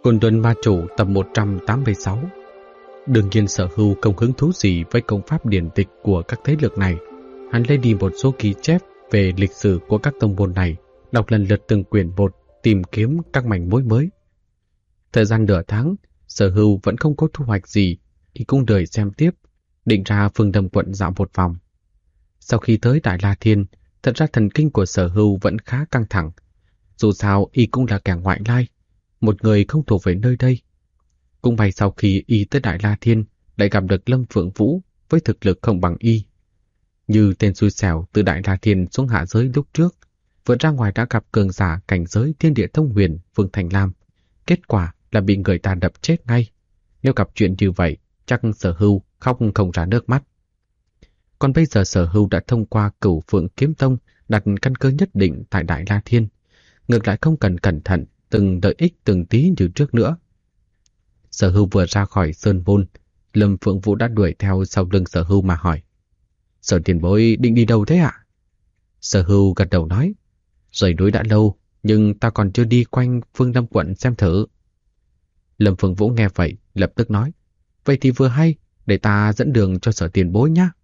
Côn Luân Ma Chủ tập 186. Đương nhiên Sở Hưu không hứng thú gì với công pháp điển tịch của các thế lực này. Hắn lấy đi một số ghi chép về lịch sử của các tông môn này, đọc lần lượt từng quyển một, tìm kiếm các manh mối mới. Thời gian nửa tháng, Sở Hưu vẫn không có thu hoạch gì, thì cũng đợi xem tiếp, định ra Phương Đông quận dạo một vòng. Sau khi tới Đại La Thiên, thật ra thần kinh của Sở Hưu vẫn khá căng thẳng. Dù sao, y cũng là kẻ ngoại lai, một người không thuộc về nơi đây. Cũng may sau khi y tới Đại La Thiên, lại gặp được Lâm Phượng Vũ với thực lực không bằng y. Như tên xui xẻo từ Đại La Thiên xuống hạ giới lúc trước, vượt ra ngoài đã gặp cường giả cảnh giới Thiên Địa Thông Huyền Vương Thành Lam. Kết quả là bị người ta đập chết ngay. Nếu gặp chuyện như vậy, chắc Sở Hưu khóc không ra nước mắt. Còn bây giờ Sở Hưu đã thông qua Cửu Phượng Kiếm Tông đặt căn cơ nhất định tại Đại La Thiên. Ngược lại không cần cẩn thận từng lợi ích từng tí như trước nữa. Sở Hưu vừa ra khỏi sơn môn, Lâm Phượng Vũ đã đuổi theo sau lưng Sở Hưu mà hỏi: Sở tiền bối định đi đâu thế ạ? Sở Hưu gật đầu nói: Rời núi đã lâu, nhưng ta còn chưa đi quanh Phương Lâm quận xem thử. Lâm Phượng Vũ nghe vậy, lập tức nói: Vậy thì vừa hay, để ta dẫn đường cho Sở tiền bối nhé.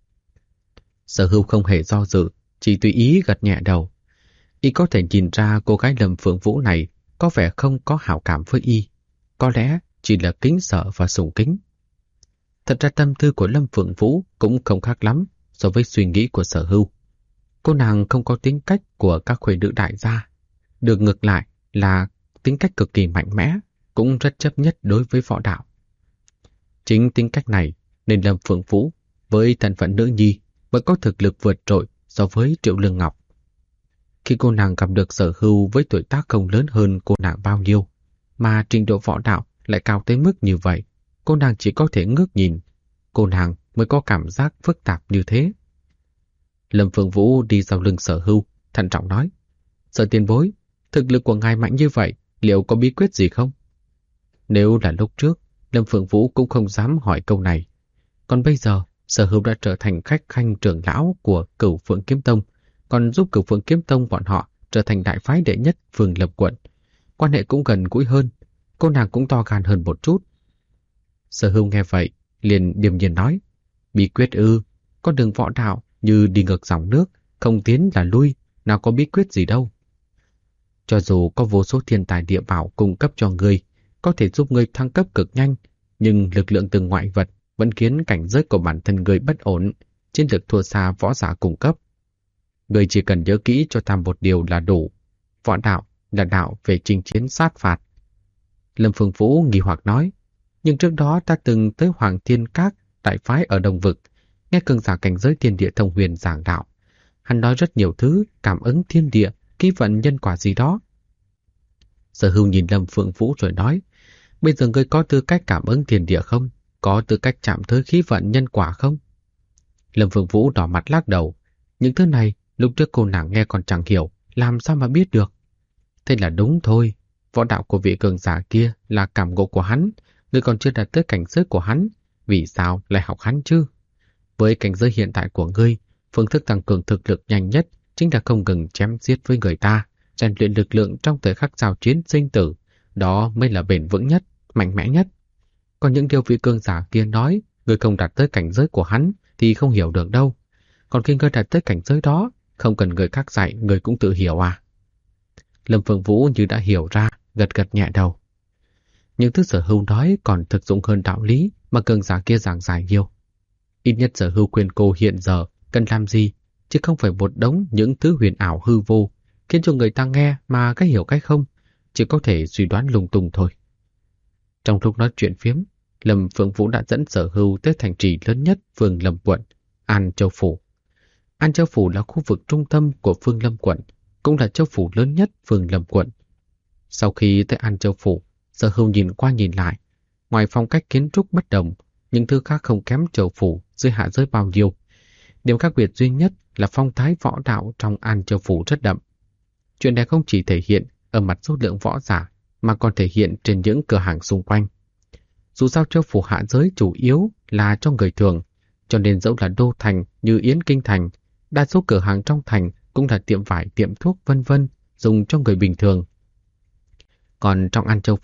Sở Hưu không hề do dự, chỉ tùy ý gật nhẹ đầu. Y có thể nhìn ra cô gái Lâm Phượng Vũ này có vẻ không có hảo cảm với y, có lẽ chỉ là kính sợ và sùng kính. Thật ra tâm tư của Lâm Phượng Vũ cũng không khác lắm so với suy nghĩ của Sở Hưu. Cô nàng không có tính cách của các khuê nữ đại gia, được ngược lại là tính cách cực kỳ mạnh mẽ, cũng rất chấp nhất đối với võ đạo. Chính tính cách này nên Lâm Phượng Vũ với thân phận nữ nhi mới có thực lực vượt trội so với Triệu Lương Ngọc. Khi cô nàng gặp được Sở Hưu với tuổi tác không lớn hơn cô nàng bao nhiêu, mà trình độ võ đạo lại cao tới mức như vậy, cô nàng chỉ có thể ngước nhìn, cô nàng mới có cảm giác phức tạp như thế. Lâm Phượng Vũ đi sau lưng Sở Hưu, thận trọng nói: Sở tiền bối, thực lực của ngài mạnh như vậy, liệu có bí quyết gì không? Nếu là lúc trước, Lâm Phượng Vũ cũng không dám hỏi câu này. Còn bây giờ, Sở Hưu đã trở thành khách khanh trưởng lão của Cửu Phượng Kiếm Tông, còn giúp Cửu Phượng Kiếm Tông bọn họ trở thành đại phái đệ nhất Phương Lâm quận. Quan hệ cũng gần gũi hơn, cô nàng cũng to gan hơn một chút. Sở Hưu nghe vậy, liền điềm nhiên nói: Bí quyết ư? Con đường võ đạo như đi ngược dòng nước, không tiến là lui, nào có bí quyết gì đâu. Cho dù có vô số thiên tài địa bảo cung cấp cho ngươi, có thể giúp ngươi thăng cấp cực nhanh, nhưng lực lượng từ ngoại vật vẫn khiến cảnh giới của bản thân ngươi bất ổn, chiến lược thua xa võ giả cung cấp. Ngươi chỉ cần nhớ kỹ cho ta một điều là đủ. Võ đạo là đạo về chinh chiến sát phạt. Lâm Phương Vũ nghi hoặc nói: Nhưng trước đó ta từng tới Hoàng Thiên Các, đại phái ở Đông Vực, nghe cường giả cảnh giới Thiên Địa Thông Huyền giảng đạo. Hắn nói rất nhiều thứ, cảm ứng thiên địa, ký vận nhân quả gì đó. Sở Hưu nhìn Lâm Phượng Vũ rồi nói: Bây giờ ngươi có tư cách cảm ứng thiên địa không? Có tư cách chạm tới khí vận nhân quả không? Lâm Phượng Vũ đỏ mặt lắc đầu. Những thứ này lúc trước cô nàng nghe còn chẳng hiểu, làm sao mà biết được. Thế là đúng thôi, võ đạo của vị cường giả kia là cảm ngộ của hắn, ngươi còn chưa đạt tới cảnh giới của hắn, vì sao lại học hắn chứ? Với cảnh giới hiện tại của ngươi, phương thức tăng cường thực lực nhanh nhất chính là không ngừng chém giết với người ta, rèn luyện lực lượng trong thời khắc giao chiến sinh tử, đó mới là bền vững nhất, mạnh mẽ nhất. Còn những điều vị cường giả kia nói, ngươi không đạt tới cảnh giới của hắn thì không hiểu được đâu. Còn khi ngươi đạt tới cảnh giới đó, không cần người khác dạy, ngươi cũng tự hiểu à? Lâm Phượng Vũ như đã hiểu ra, gật gật nhẹ đầu. Những thứ Sở Hưu nói còn thực dụng hơn đạo lý mà cường giả kia giảng giải nhiều. Ít nhất Sở Hưu khuyên cô hiện giờ cần làm gì, chứ không phải một đống những thứ huyền ảo hư vô, khiến cho người ta nghe mà cách hiểu cách không, chỉ có thể suy đoán lung tung thôi. Trong lúc nói chuyện phiếm, Lâm Phượng Vũ đã dẫn Sở Hưu tới thành trì lớn nhất Phương Lâm quận, An Châu Phủ. An Châu Phủ là khu vực trung tâm của Phương Lâm quận, cũng là châu phủ lớn nhất Phương Lâm quận. Sau khi tới An Châu Phủ, Sở Hưu nhìn qua nhìn lại, ngoài phong cách kiến trúc bất đồng, những thứ khác không kém Châu Phủ dưới hạ giới bao nhiêu. Điểm khác biệt duy nhất là phong thái võ đạo trong An Châu Phủ rất đậm. Chuyện này không chỉ thể hiện ở mặt số lượng võ giả, mà còn thể hiện trên những cửa hàng xung quanh. Dù sao Châu Phủ hạ giới chủ yếu là cho người thường, cho nên dẫu là đô thành như Yến Kinh Thành, đa số cửa hàng trong thành cũng là tiệm vải, tiệm thuốc vân vân, dùng cho người bình thường. Còn trong An Châu Phủ,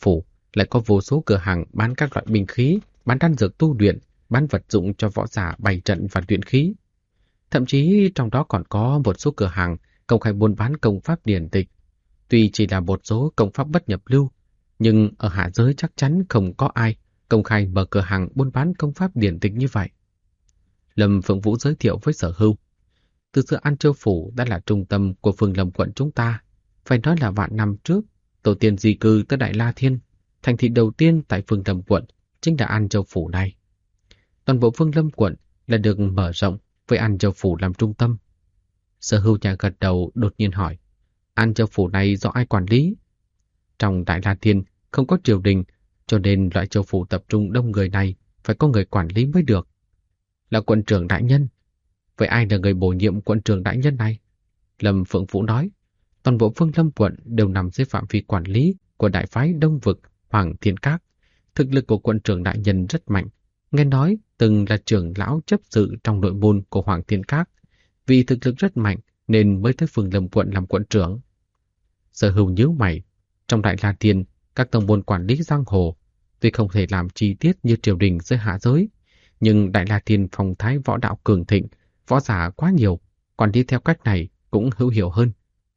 lại có vô số cửa hàng bán các loại binh khí, bán đan dược tu luyện, bán vật dụng cho võ giả bày trận và luyện khí. Thậm chí trong đó còn có một số cửa hàng công khai buôn bán công pháp điển tịch. Tuy chỉ là một số công pháp bất nhập lưu, nhưng ở hạ giới chắc chắn không có ai công khai mở cửa hàng buôn bán công pháp điển tịch như vậy. Lâm Phượng Vũ giới thiệu với Sở Hưu. Từ xưa An Châu Phủ đã là trung tâm của Phương Lâm quận chúng ta. Phải nói là vạn năm trước, tổ tiên di cư tới Đại La Thiên. Thành thị đầu tiên tại Phương Lâm quận chính là An Châu Phủ này. Toàn bộ Phương Lâm quận là được mở rộng với An Châu Phủ làm trung tâm. Sở Hưu nhà gật đầu đột nhiên hỏi, An Châu Phủ này do ai quản lý? Trong Đại La Thiên không có triều đình, cho nên loại châu phủ tập trung đông người này phải có người quản lý mới được. Là quận trưởng đại nhân. Vậy ai là người bổ nhiệm quận trưởng đại nhân này? Lâm Phượng Vũ nói, toàn bộ Phương Lâm quận đều nằm dưới phạm vi quản lý của đại phái Đông Vực Hoàng Thiên Các. Thực lực của quận trưởng đại nhân rất mạnh. Nghe nói từng là trưởng lão chấp sự trong nội môn của Hoàng Thiên Các. Vì thực lực rất mạnh nên mới tới Phương Lâm quận làm quận trưởng. Sở Hưu nhíu mày. Trong Đại La Thiên, các tông môn quản lý giang hồ tuy không thể làm chi tiết như triều đình dưới hạ giới, nhưng Đại La Thiên phong thái võ đạo cường thịnh, võ giả quá nhiều, quản lý theo cách này cũng hữu hiệu hơn.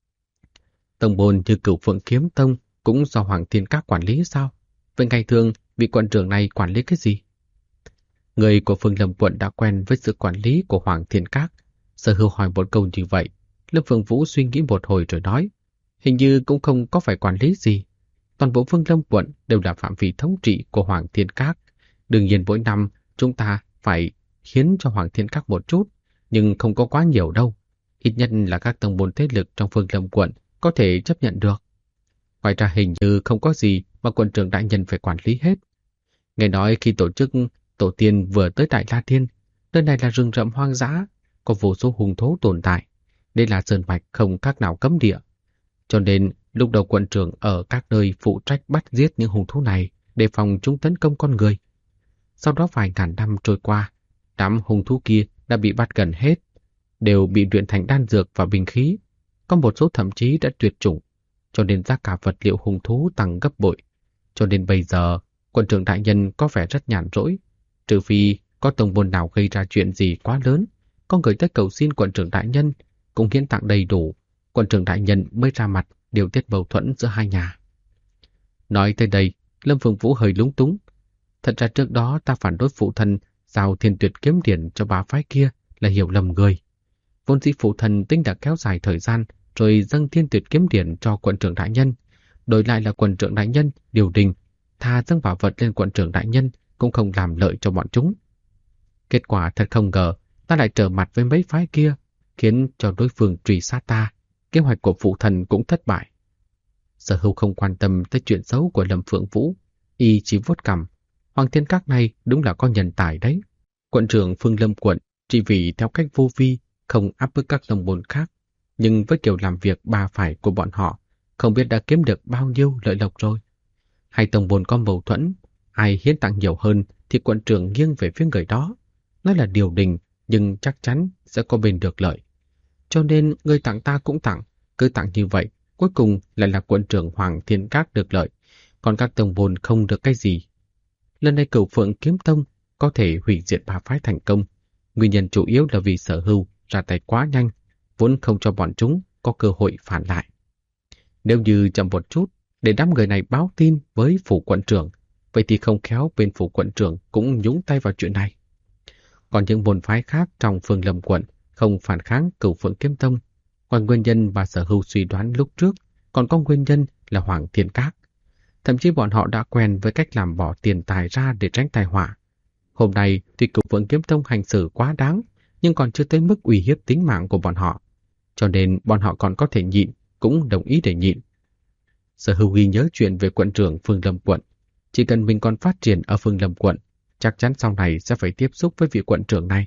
Tông môn như Cửu Phượng Kiếm Tông cũng do Hoàng Thiên Các quản lý sao? Vậy ngày thường vị quận trưởng này quản lý cái gì? Người của Phương Lâm quận đã quen với sự quản lý của Hoàng Thiên Các. Sở Hưu hỏi một câu như vậy, Lâm Phượng Vũ suy nghĩ một hồi rồi nói, hình như cũng không có phải quản lý gì. Toàn bộ Phương Lâm quận đều là phạm vi thống trị của Hoàng Thiên Các. Đương nhiên mỗi năm chúng ta phải hiến cho Hoàng Thiên Các một chút, nhưng không có quá nhiều đâu. Ít nhất là các tông môn thế lực trong Phương Lâm quận có thể chấp nhận được. Ngoài ra hình như không có gì mà quận trưởng đại nhân phải quản lý hết. Nghe nói khi tổ chức tổ tiên vừa tới Đại La Thiên, nơi này là rừng rậm hoang dã, có vô số hung thú tồn tại. Đây là sơn mạch không các nào cấm địa. Cho nên lúc đầu quận trưởng ở các nơi phụ trách bắt giết những hung thú này, đề phòng chúng tấn công con người. Sau đó vài ngàn năm trôi qua, đám hung thú kia đã bị bắt gần hết, đều bị luyện thành đan dược và binh khí. Có một số thậm chí đã tuyệt chủng, cho nên giá cả vật liệu hung thú tăng gấp bội. Cho nên bây giờ, quận trưởng đại nhân có vẻ rất nhàn rỗi. Trừ phi có tông môn nào gây ra chuyện gì quá lớn, có người tới cầu xin quận trưởng đại nhân, cũng hiến tặng đầy đủ, quận trưởng đại nhân mới ra mặt điều tiết mâu thuẫn giữa hai nhà. Nói tới đây, Lâm Phượng Vũ hơi lúng túng. Thật ra trước đó ta phản đối phụ thân giao Thiên Tuyệt kiếm điển cho bà phái kia là hiểu lầm người. Vốn dĩ phụ thân tính đã kéo dài thời gian rồi dâng Thiên Tuyệt kiếm điển cho quận trưởng đại nhân, đổi lại là quận trưởng đại nhân điều đình, thà dâng bảo vật lên quận trưởng đại nhân cũng không làm lợi cho bọn chúng. Kết quả thật không ngờ, ta lại trở mặt với mấy phái kia, khiến cho đối phương truy sát ta. Kế hoạch của phụ thần cũng thất bại. Sở Hưu không quan tâm tới chuyện xấu của Lâm Phượng Vũ, y chỉ vuốt cằm. Hoàng Thiên Các này đúng là có nhân tài đấy. Quận trưởng Phương Lâm quận chỉ vì theo cách vô vi, không áp bức các tông môn khác, nhưng với kiểu làm việc ba phải của bọn họ, không biết đã kiếm được bao nhiêu lợi lộc rồi. Hai tông môn có mâu thuẫn, ai hiến tặng nhiều hơn thì quận trưởng nghiêng về phía người đó. Nói là điều đình, nhưng chắc chắn sẽ có bên được lợi. Cho nên người tặng ta cũng tặng, cứ tặng như vậy, cuối cùng lại là quận trưởng Hoàng Thiên Các được lợi, còn các tông môn không được cái gì. Lần này Cửu Phượng Kiếm Tông có thể hủy diệt ba phái thành công. Nguyên nhân chủ yếu là vì Sở Hưu ra tay quá nhanh, vốn không cho bọn chúng có cơ hội phản lại. Nếu như chậm một chút để đám người này báo tin với phủ quận trưởng, vậy thì không khéo bên phủ quận trưởng cũng nhúng tay vào chuyện này. Còn những môn phái khác trong Phương Lâm quận không phản kháng Cửu Phượng Kiếm Tông. Ngoài nguyên nhân và Sở Hưu suy đoán lúc trước, còn có nguyên nhân là Hoàng Thiên Các. Thậm chí bọn họ đã quen với cách làm bỏ tiền tài ra để tránh tai họa. Hôm nay tuy Cửu Phượng Kiếm Tông hành xử quá đáng, nhưng còn chưa tới mức uy hiếp tính mạng của bọn họ. Cho nên bọn họ còn có thể nhịn, cũng đồng ý để nhịn. Sở Hưu ghi nhớ chuyện về quận trưởng Phương Lâm quận. Chỉ cần mình còn phát triển ở Phương Lâm quận, chắc chắn sau này sẽ phải tiếp xúc với vị quận trưởng này.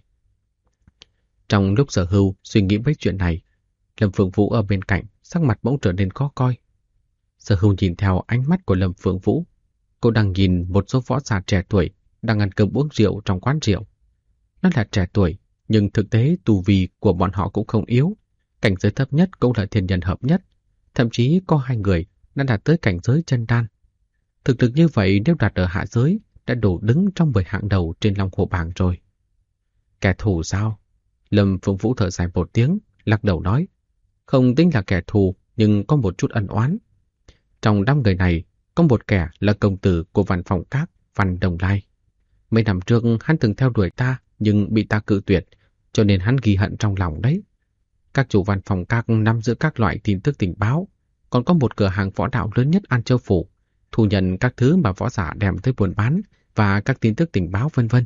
Trong lúc Sở Hưu suy nghĩ mấy chuyện này, Lâm Phượng Vũ ở bên cạnh, sắc mặt bỗng trở nên khó coi. Sở Hưu nhìn theo ánh mắt của Lâm Phượng Vũ. Cô đang nhìn một số võ giả trẻ tuổi đang ăn cơm uống rượu trong quán rượu. Nó là trẻ tuổi, nhưng thực tế tu vi của bọn họ cũng không yếu. Cảnh giới thấp nhất cũng là thiên nhân hợp nhất. Thậm chí có hai người đã đạt tới cảnh giới chân đan. Thực lực như vậy nếu đặt ở hạ giới đã đủ đứng trong 10 hạng đầu trên Long Hồ bảng rồi. Kẻ thù sao? Lâm Phượng Vũ thở dài một tiếng, lắc đầu nói. Không tính là kẻ thù, nhưng có một chút ân oán. Trong đám người này, có một kẻ là công tử của Văn Phòng Các, Văn Đồng Lai. Mấy năm trước hắn từng theo đuổi ta, nhưng bị ta cự tuyệt, cho nên hắn ghi hận trong lòng đấy. Các chủ Văn Phòng Các nắm giữ các loại tin tức tình báo, còn có một cửa hàng võ đạo lớn nhất An Châu Phủ, thu nhận các thứ mà võ giả đem tới buôn bán và các tin tức tình báo vân vân.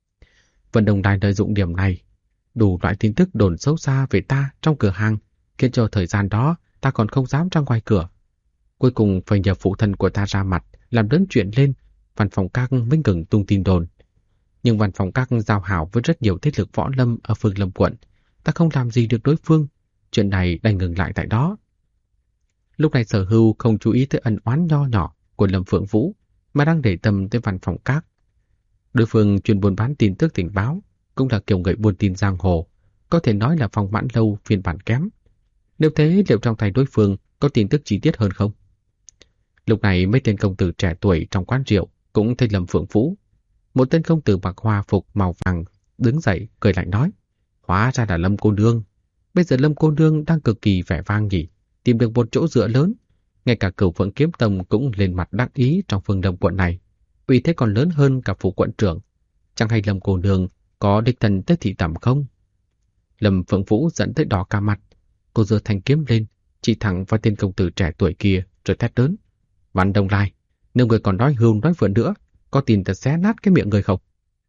Vân Đồng Lai lợi dụng điểm này, đủ loại tin tức đồn xấu xa về ta trong cửa hàng, khiến cho thời gian đó ta còn không dám ra ngoài cửa. Cuối cùng phải nhờ phụ thân của ta ra mặt, làm lớn chuyện lên, Văn Phòng Các mới ngừng tung tin đồn. Nhưng Văn Phòng Các giao hảo với rất nhiều thế lực võ lâm ở Phương Lâm quận, ta không làm gì được đối phương, chuyện này đành ngừng lại tại đó. Lúc này Sở Hưu không chú ý tới ân oán nho nhỏ của Lâm Phượng Vũ, mà đang để tâm tới Văn Phòng Các. Đối phương chuyên buôn bán tin tức tình báo, cũng là kiểu người buôn tin giang hồ, có thể nói là Phong Mãn Lâu phiên bản kém. Nếu thế, liệu trong tay đối phương có tin tức chi tiết hơn không? Lúc này mấy tên công tử trẻ tuổi trong quán rượu cũng thấy Lâm Phượng Vũ. Một tên công tử mặc hoa phục màu vàng đứng dậy cười lạnh nói: Hóa ra là Lâm cô nương. Bây giờ Lâm cô nương đang cực kỳ vẻ vang nhỉ, tìm được một chỗ dựa lớn. Ngay cả Cửu Phượng Kiếm Tông cũng lên mặt đắc ý trong Phương Đông quận này, uy thế còn lớn hơn cả phủ quận trưởng. Chẳng hay Lâm cô nương có đích thân tới thị tẩm không? Lâm Phượng Vũ dẫn tới đỏ cả mặt. Cô giơ thanh kiếm lên, chỉ thẳng vào tên công tử trẻ tuổi kia rồi thét lớn: Văn Đồng Lai, nếu người còn nói hưu nói vượn nữa, có tin ta xé nát cái miệng người không?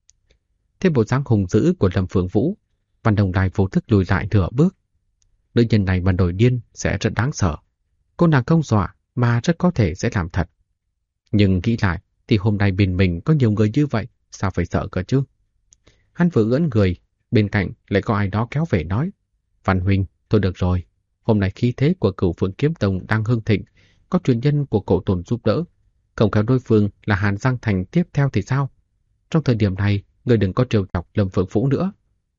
Thế bộ dáng hùng dữ của Lâm Phượng Vũ, Văn Đồng Lai vô thức lùi lại nửa bước. Nữ nhân này mà nổi điên sẽ rất đáng sợ. Cô nàng không dọa mà rất có thể sẽ làm thật. Nhưng nghĩ lại thì hôm nay bên mình có nhiều người như vậy, sao phải sợ cơ chứ? Hắn vừa ưỡn người, bên cạnh lại có ai đó kéo về nói: Văn huynh, thôi được rồi. Hôm nay khí thế của Cửu Phượng Kiếm Tông đang hưng thịnh, có truyền nhân của Cổ Tồn giúp đỡ. Không khéo đối phương là Hàn Giang Thành tiếp theo thì sao? Trong thời điểm này, người đừng có trêu chọc Lâm Phượng Vũ nữa.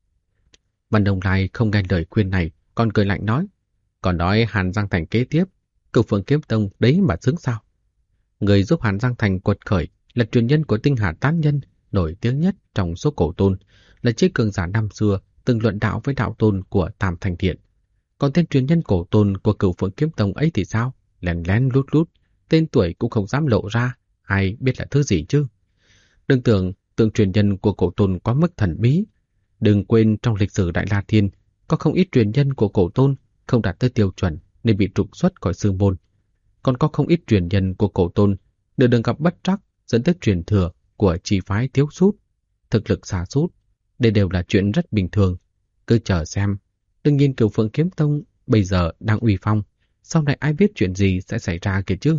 Văn Đồng Lai không nghe lời khuyên này, còn cười lạnh nói: Còn nói Hàn Giang Thành kế tiếp, Cửu Phượng Kiếm Tông đấy mà xứng sao? Người giúp Hàn Giang Thành quật khởi là truyền nhân của Tinh Hà Tán Nhân, nổi tiếng nhất trong số Cổ Tôn, là chiếc cường giả năm xưa từng luận đạo với đạo tôn của Tam Thành Điện. Còn tên truyền nhân Cổ Tôn của Cửu Phượng Kiếm Tông ấy thì sao? Lén lén lút lút, tên tuổi cũng không dám lộ ra, ai biết là thứ gì chứ? Đừng tưởng tượng truyền nhân của Cổ Tôn quá mức thần bí. Đừng quên trong lịch sử Đại La Thiên có không ít truyền nhân của Cổ Tôn không đạt tới tiêu chuẩn nên bị trục xuất khỏi sư môn. Còn có không ít truyền nhân của Cổ Tôn nửa đường gặp bất trắc dẫn tới truyền thừa của chi phái thiếu sút, thực lực sa sút. Đây đều là chuyện rất bình thường. Cứ chờ xem. Đừng nhìn Cửu Phượng Kiếm Tông bây giờ đang uy phong, sau này ai biết chuyện gì sẽ xảy ra kìa chứ?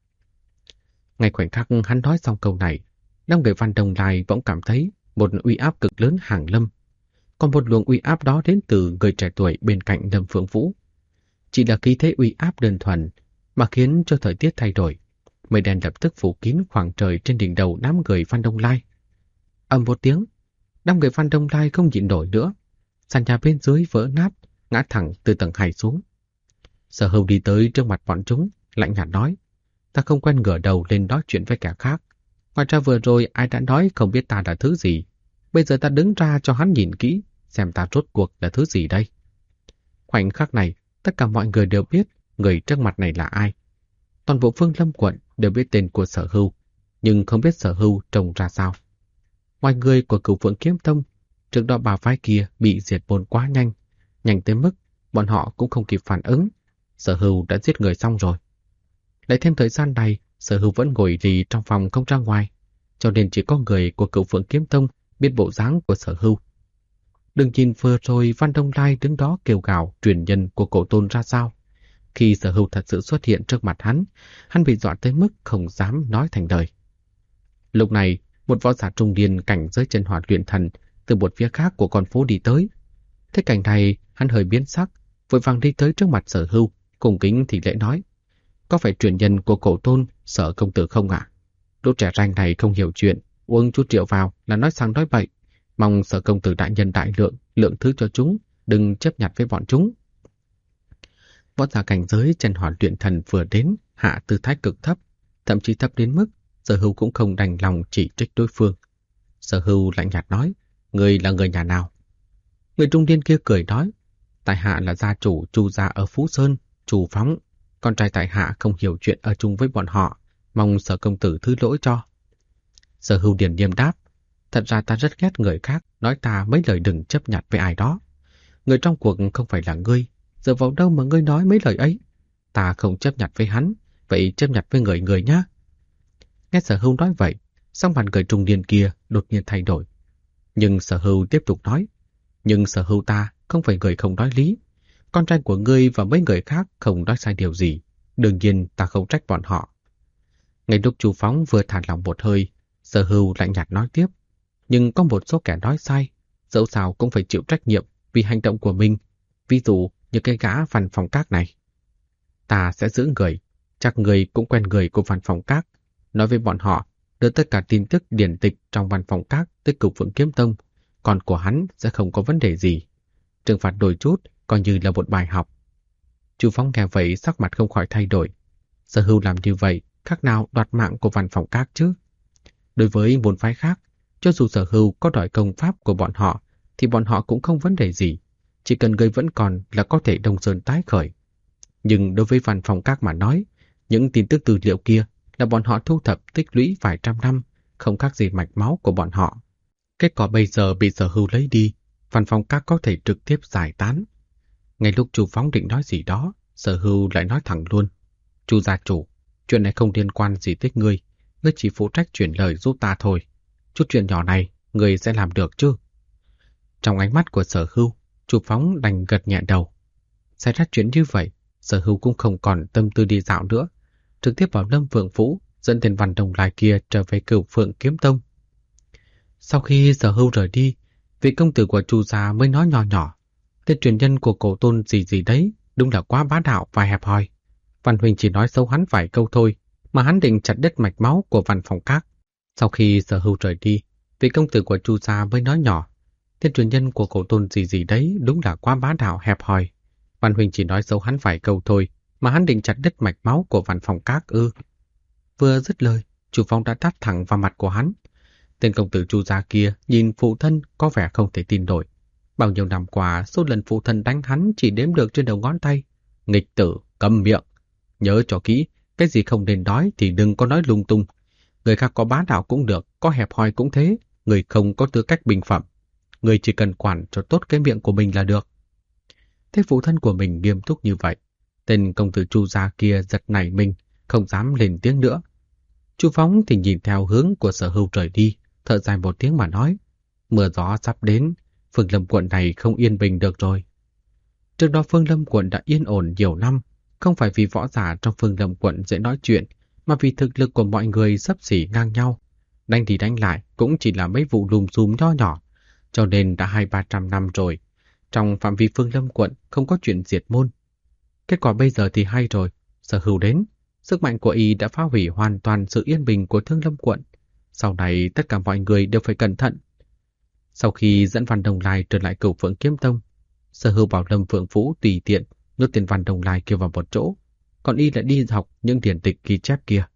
Ngay khoảnh khắc hắn nói xong câu này, đám người Văn Đồng Lai bỗng cảm thấy một uy áp cực lớn hàng lâm. Còn một luồng uy áp đó đến từ người trẻ tuổi bên cạnh Lâm Phượng Vũ. Chỉ là khí thế uy áp đơn thuần mà khiến cho thời tiết thay đổi. Mây đen lập tức phủ kín khoảng trời trên đỉnh đầu đám người Văn Đồng Lai. Ầm một tiếng, đám người Văn Đồng Lai không nhịn nổi nữa. Sàn nhà bên dưới vỡ nát, ngã thẳng từ tầng 2 xuống. Sở Hưu đi tới trước mặt bọn chúng, lạnh nhạt nói: Ta không quen ngửa đầu lên nói chuyện với kẻ khác. Ngoài ra vừa rồi ai đã nói không biết ta là thứ gì. Bây giờ ta đứng ra cho hắn nhìn kỹ, xem ta rốt cuộc là thứ gì đây. Khoảnh khắc này, tất cả mọi người đều biết người trước mặt này là ai. Toàn bộ Phương Lâm quận đều biết tên của Sở Hưu, nhưng không biết Sở Hưu trông ra sao. Ngoài người của Cửu Phượng Kiếm Tông, trước đó bà phái kia bị diệt môn quá nhanh, nhanh tới mức bọn họ cũng không kịp phản ứng. Sở Hưu đã giết người xong rồi. Lại thêm thời gian này, Sở Hưu vẫn ngồi lì trong phòng không ra ngoài, cho nên chỉ có người của Cửu Phượng Kiếm Tông biết bộ dáng của Sở Hưu. Đừng nhìn vừa rồi Văn Đông Lai đứng đó kêu gào truyền nhân của Cổ Tôn ra sao. Khi Sở Hưu thật sự xuất hiện trước mặt hắn bị dọa tới mức không dám nói thành lời. Lúc này, một võ giả trung niên cảnh giới chân hỏa luyện thần từ một phía khác của con phố đi tới. Thế cảnh này, hắn hơi biến sắc, vội vàng đi tới trước mặt Sở Hưu, cung kính thì lễ nói: Có phải truyền nhân của Cổ Tôn, Sở công tử không ạ? Lũ trẻ ranh này không hiểu chuyện, uống chút rượu vào là nói sang nói bậy. Mong Sở công tử đại nhân đại lượng thứ cho chúng, đừng chấp nhặt với bọn chúng. Võ giả cảnh giới chân hỏa luyện thần vừa đến, hạ tư thái cực thấp, thậm chí thấp đến mức Sở Hưu cũng không đành lòng chỉ trích đối phương. Sở Hưu lạnh nhạt nói, người là người nhà nào? Người trung niên kia cười nói, tại hạ là gia chủ Chu gia ở Phú Sơn, Chu Phóng. Con trai tại hạ không hiểu chuyện ở chung với bọn họ, mong Sở công tử thứ lỗi cho. Sở Hưu điềm nhiên đáp, thật ra ta rất ghét người khác nói ta mấy lời đừng chấp nhặt với ai đó. Người trong cuộc không phải là ngươi, giờ vào đâu mà ngươi nói mấy lời ấy? Ta không chấp nhặt với hắn, vậy chấp nhặt với người nhá. Nghe Sở Hưu nói vậy, sắc mặt người trung niên kia đột nhiên thay đổi. Nhưng Sở Hưu tiếp tục nói, nhưng Sở Hưu ta không phải người không nói lý. Con trai của ngươi và mấy người khác không nói sai điều gì, đương nhiên ta không trách bọn họ. Ngay lúc Chu Phóng vừa thả lỏng một hơi, Sở Hưu lạnh nhạt nói tiếp, nhưng có một số kẻ nói sai, dẫu sao cũng phải chịu trách nhiệm vì hành động của mình, ví dụ như cái gã văn phòng các này. Ta sẽ giữ người, chắc người cũng quen người của văn phòng các, nói với bọn họ đưa tất cả tin tức điển tịch trong văn phòng các tới Cửu Phượng Kiếm Tông, còn của hắn sẽ không có vấn đề gì. Trừng phạt đôi chút coi như là một bài học. Chu Phong nghe vậy sắc mặt không khỏi thay đổi. Sở Hưu làm như vậy khác nào đoạt mạng của văn phòng các chứ? Đối với môn phái khác, cho dù Sở Hưu có đòi công pháp của bọn họ thì bọn họ cũng không vấn đề gì, chỉ cần người vẫn còn là có thể Đông Sơn tái khởi. Nhưng đối với văn phòng các mà nói, những tin tức tư liệu kia là bọn họ thu thập tích lũy vài trăm năm, không khác gì mạch máu của bọn họ. Kết quả bây giờ bị Sở Hưu lấy đi, văn phòng các có thể trực tiếp giải tán. Ngay lúc Chu Phóng định nói gì đó, Sở Hưu lại nói thẳng luôn, Chu gia chủ, chuyện này không liên quan gì tới ngươi chỉ phụ trách chuyển lời giúp ta thôi. Chút chuyện nhỏ này, ngươi sẽ làm được chứ? Trong ánh mắt của Sở Hưu, Chu Phóng đành gật nhẹ đầu. Xảy ra chuyện như vậy, Sở Hưu cũng không còn tâm tư đi dạo nữa, trực tiếp vào Lâm Phượng Phủ, dẫn tên Văn Đồng Lai kia trở về Cửu Phượng Kiếm Tông. Sau khi Sở Hưu rời đi, vị công tử của Chu gia mới nói nhỏ nhỏ, tên truyền nhân của cổ tôn gì đấy, đúng là quá bá đạo và hẹp hòi. Văn huynh chỉ nói xấu hắn vài câu thôi, mà hắn định chặt đứt mạch máu của văn phòng các. Sau khi Sở Hưu rời đi, vị công tử của Chu gia mới nói nhỏ, tên truyền nhân của cổ tôn gì đấy đúng là quá bá đạo hẹp hòi. Văn huynh chỉ nói xấu hắn vài câu thôi, mà hắn định chặt đứt mạch máu của văn phòng các ư? Vừa dứt lời, Chu Phong đã tát thẳng vào mặt của hắn. Tên công tử Chu gia kia nhìn phụ thân có vẻ không thể tin nổi. Bao nhiêu năm qua, số lần phụ thân đánh hắn chỉ đếm được trên đầu ngón tay. Nghịch tử, câm miệng. Nhớ cho kỹ, cái gì không nên nói thì đừng có nói lung tung. Người khác có bá đạo cũng được, có hẹp hòi cũng thế. Người không có tư cách bình phẩm. Người chỉ cần quản cho tốt cái miệng của mình là được. Thế phụ thân của mình nghiêm túc như vậy. Tên công tử Chu gia kia giật nảy mình, không dám lên tiếng nữa. Chu Phóng thì nhìn theo hướng của Sở Hưu rời đi, thở dài một tiếng mà nói, mưa gió sắp đến, Phương Lâm quận này không yên bình được rồi. Trước đó Phương Lâm quận đã yên ổn nhiều năm, không phải vì võ giả trong Phương Lâm quận dễ nói chuyện, mà vì thực lực của mọi người xấp xỉ ngang nhau. Đánh thì đánh lại cũng chỉ là mấy vụ lùm xùm nho nhỏ, cho nên đã 200-300 năm rồi. Trong phạm vi Phương Lâm quận không có chuyện diệt môn. Kết quả bây giờ thì hay rồi, Sở Hưu đến, sức mạnh của y đã phá hủy hoàn toàn sự yên bình của Thương Lâm quận. Sau này tất cả mọi người đều phải cẩn thận. Sau khi dẫn Văn Đồng Lai trở lại Cửu Phượng Kiếm Tông, Sở Hưu bảo Lâm Phượng Phủ tùy tiện nhốt tên Văn Đồng Lai kia vào một chỗ, còn y lại đi học những điển tịch ghi chép kia.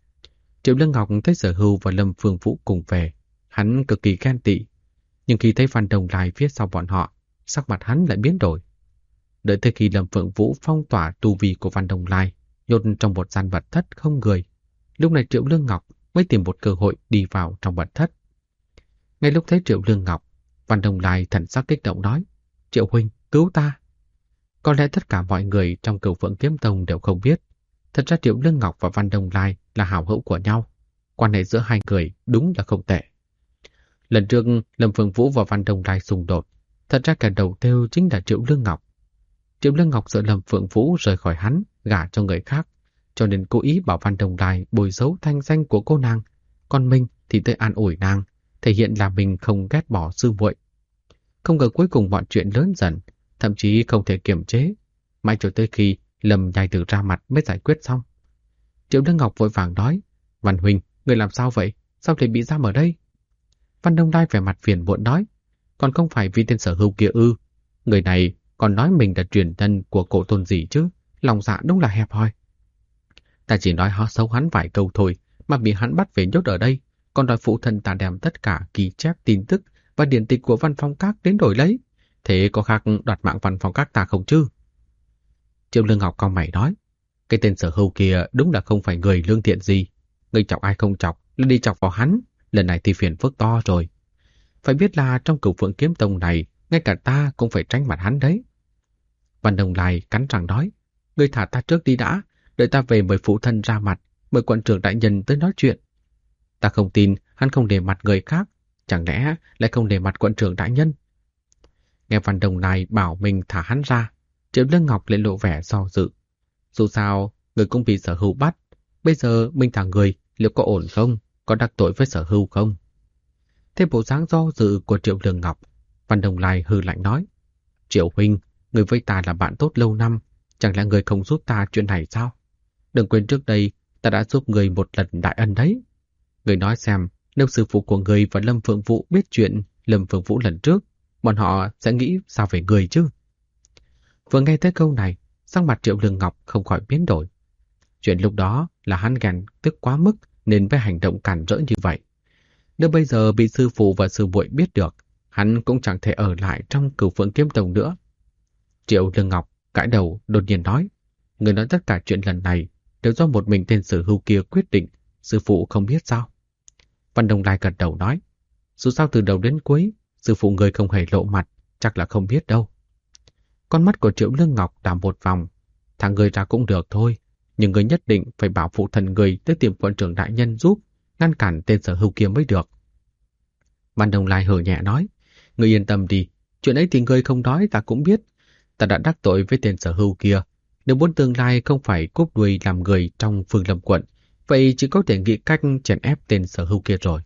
Triệu Lương Ngọc thấy Sở Hưu và Lâm Phượng Phủ cùng về, hắn cực kỳ ghen tị, nhưng khi thấy Văn Đồng Lai phía sau bọn họ, sắc mặt hắn lại biến đổi. Đợi tới khi Lâm Phượng Vũ phong tỏa tu vi của Văn Đồng Lai, nhốt trong một gian mật thất không người, lúc này Triệu Lương Ngọc mới tìm một cơ hội đi vào trong mật thất. Ngay lúc thấy Triệu Lương Ngọc, Văn Đồng Lai thần sắc kích động nói, Triệu huynh, cứu ta. Có lẽ tất cả mọi người trong Cửu Phượng Kiếm Tông đều không biết, thật ra Triệu Lương Ngọc và Văn Đồng Lai là hảo hữu của nhau, quan hệ giữa hai người đúng là không tệ. Lần trước Lâm Phượng Vũ và Văn Đồng Lai xung đột, thật ra kẻ đầu tiêu chính là Triệu Lương Ngọc. Triệu Lương Ngọc sợ Lâm Phượng Vũ rời khỏi hắn, gả cho người khác, cho nên cố ý bảo Văn Đồng Lai bồi xấu thanh danh của cô nàng, còn mình thì tới an ủi nàng, thể hiện là mình không ghét bỏ sư muội. Không ngờ cuối cùng mọi chuyện lớn dần, thậm chí không thể kiềm chế, mãi cho tới khi Lâm Nhai Tử ra mặt mới giải quyết xong. Triệu Lương Ngọc vội vàng nói, Văn huynh, người làm sao vậy? Sao lại bị giam ở đây? Văn Đồng Lai vẻ mặt phiền muộn nói, còn không phải vì tên Sở Hưu kia ư? Người này còn nói mình là truyền nhân của cổ tôn gì chứ, lòng dạ đúng là hẹp hòi. Ta chỉ nói họ xấu hắn vài câu thôi mà bị hắn bắt về nhốt ở đây, còn đòi phụ thân ta đem tất cả ghi chép tin tức và điển tịch của Văn Phong Các đến đổi lấy. Thế có khác đoạt mạng Văn Phong Các ta không chứ? Triệu Lương Ngọc cau mày nói, cái tên Sở Hưu kia đúng là không phải người lương thiện gì. Người chọc ai không chọc, là đi chọc vào hắn. Lần này thì phiền phức to rồi. Phải biết là trong Cửu Phượng Kiếm Tông này, ngay cả ta cũng phải tránh mặt hắn đấy. Văn Đồng Lai cắn răng nói, ngươi thả ta trước đi đã, đợi ta về mời phụ thân ra mặt, mời quận trưởng đại nhân tới nói chuyện. Ta không tin hắn không để mặt người khác, chẳng lẽ lại không để mặt quận trưởng đại nhân? Nghe Văn Đồng Lai bảo mình thả hắn ra, Triệu Lương Ngọc lại lộ vẻ do dự. Dù sao, người cũng bị Sở Hưu bắt, bây giờ mình thả người liệu có ổn không, có đắc tội với Sở Hưu không? Thế bộ dáng do dự của Triệu Lương Ngọc, Văn Đồng Lai hừ lạnh nói, Triệu huynh, người với ta là bạn tốt lâu năm, chẳng lẽ người không giúp ta chuyện này sao? Đừng quên trước đây ta đã giúp người một lần đại ân đấy. Người nói xem, nếu sư phụ của người và Lâm Phượng Vũ biết chuyện Lâm Phượng Vũ lần trước, bọn họ sẽ nghĩ sao về người chứ? Vừa nghe tới câu này, sắc mặt Triệu Lương Ngọc không khỏi biến đổi. Chuyện lúc đó là hắn ghen tức quá mức nên mới hành động cản rỡ như vậy. Nếu bây giờ bị sư phụ và sư muội biết được, hắn cũng chẳng thể ở lại trong Cửu Phượng Kiếm Tông nữa. Triệu Lương Ngọc gãi đầu đột nhiên nói, người nói tất cả chuyện lần này đều do một mình tên Sở Hưu kia quyết định, sư phụ không biết sao? Văn Đồng Lai gật đầu nói, dù sao từ đầu đến cuối, sư phụ người không hề lộ mặt, chắc là không biết đâu. Con mắt của Triệu Lương Ngọc đảo một vòng, thả người ra cũng được thôi, nhưng người nhất định phải bảo phụ thần người tới tìm quận trưởng đại nhân giúp, ngăn cản tên Sở Hưu kia mới được. Văn Đồng Lai hừ nhẹ nói, người yên tâm đi, chuyện ấy thì người không nói ta cũng biết. Ta đã đắc tội với tên Sở Hưu kia, nếu muốn tương lai không phải cúp đuôi làm người trong Phương Lâm quận, vậy chỉ có thể nghĩ cách chèn ép tên Sở Hưu kia rồi.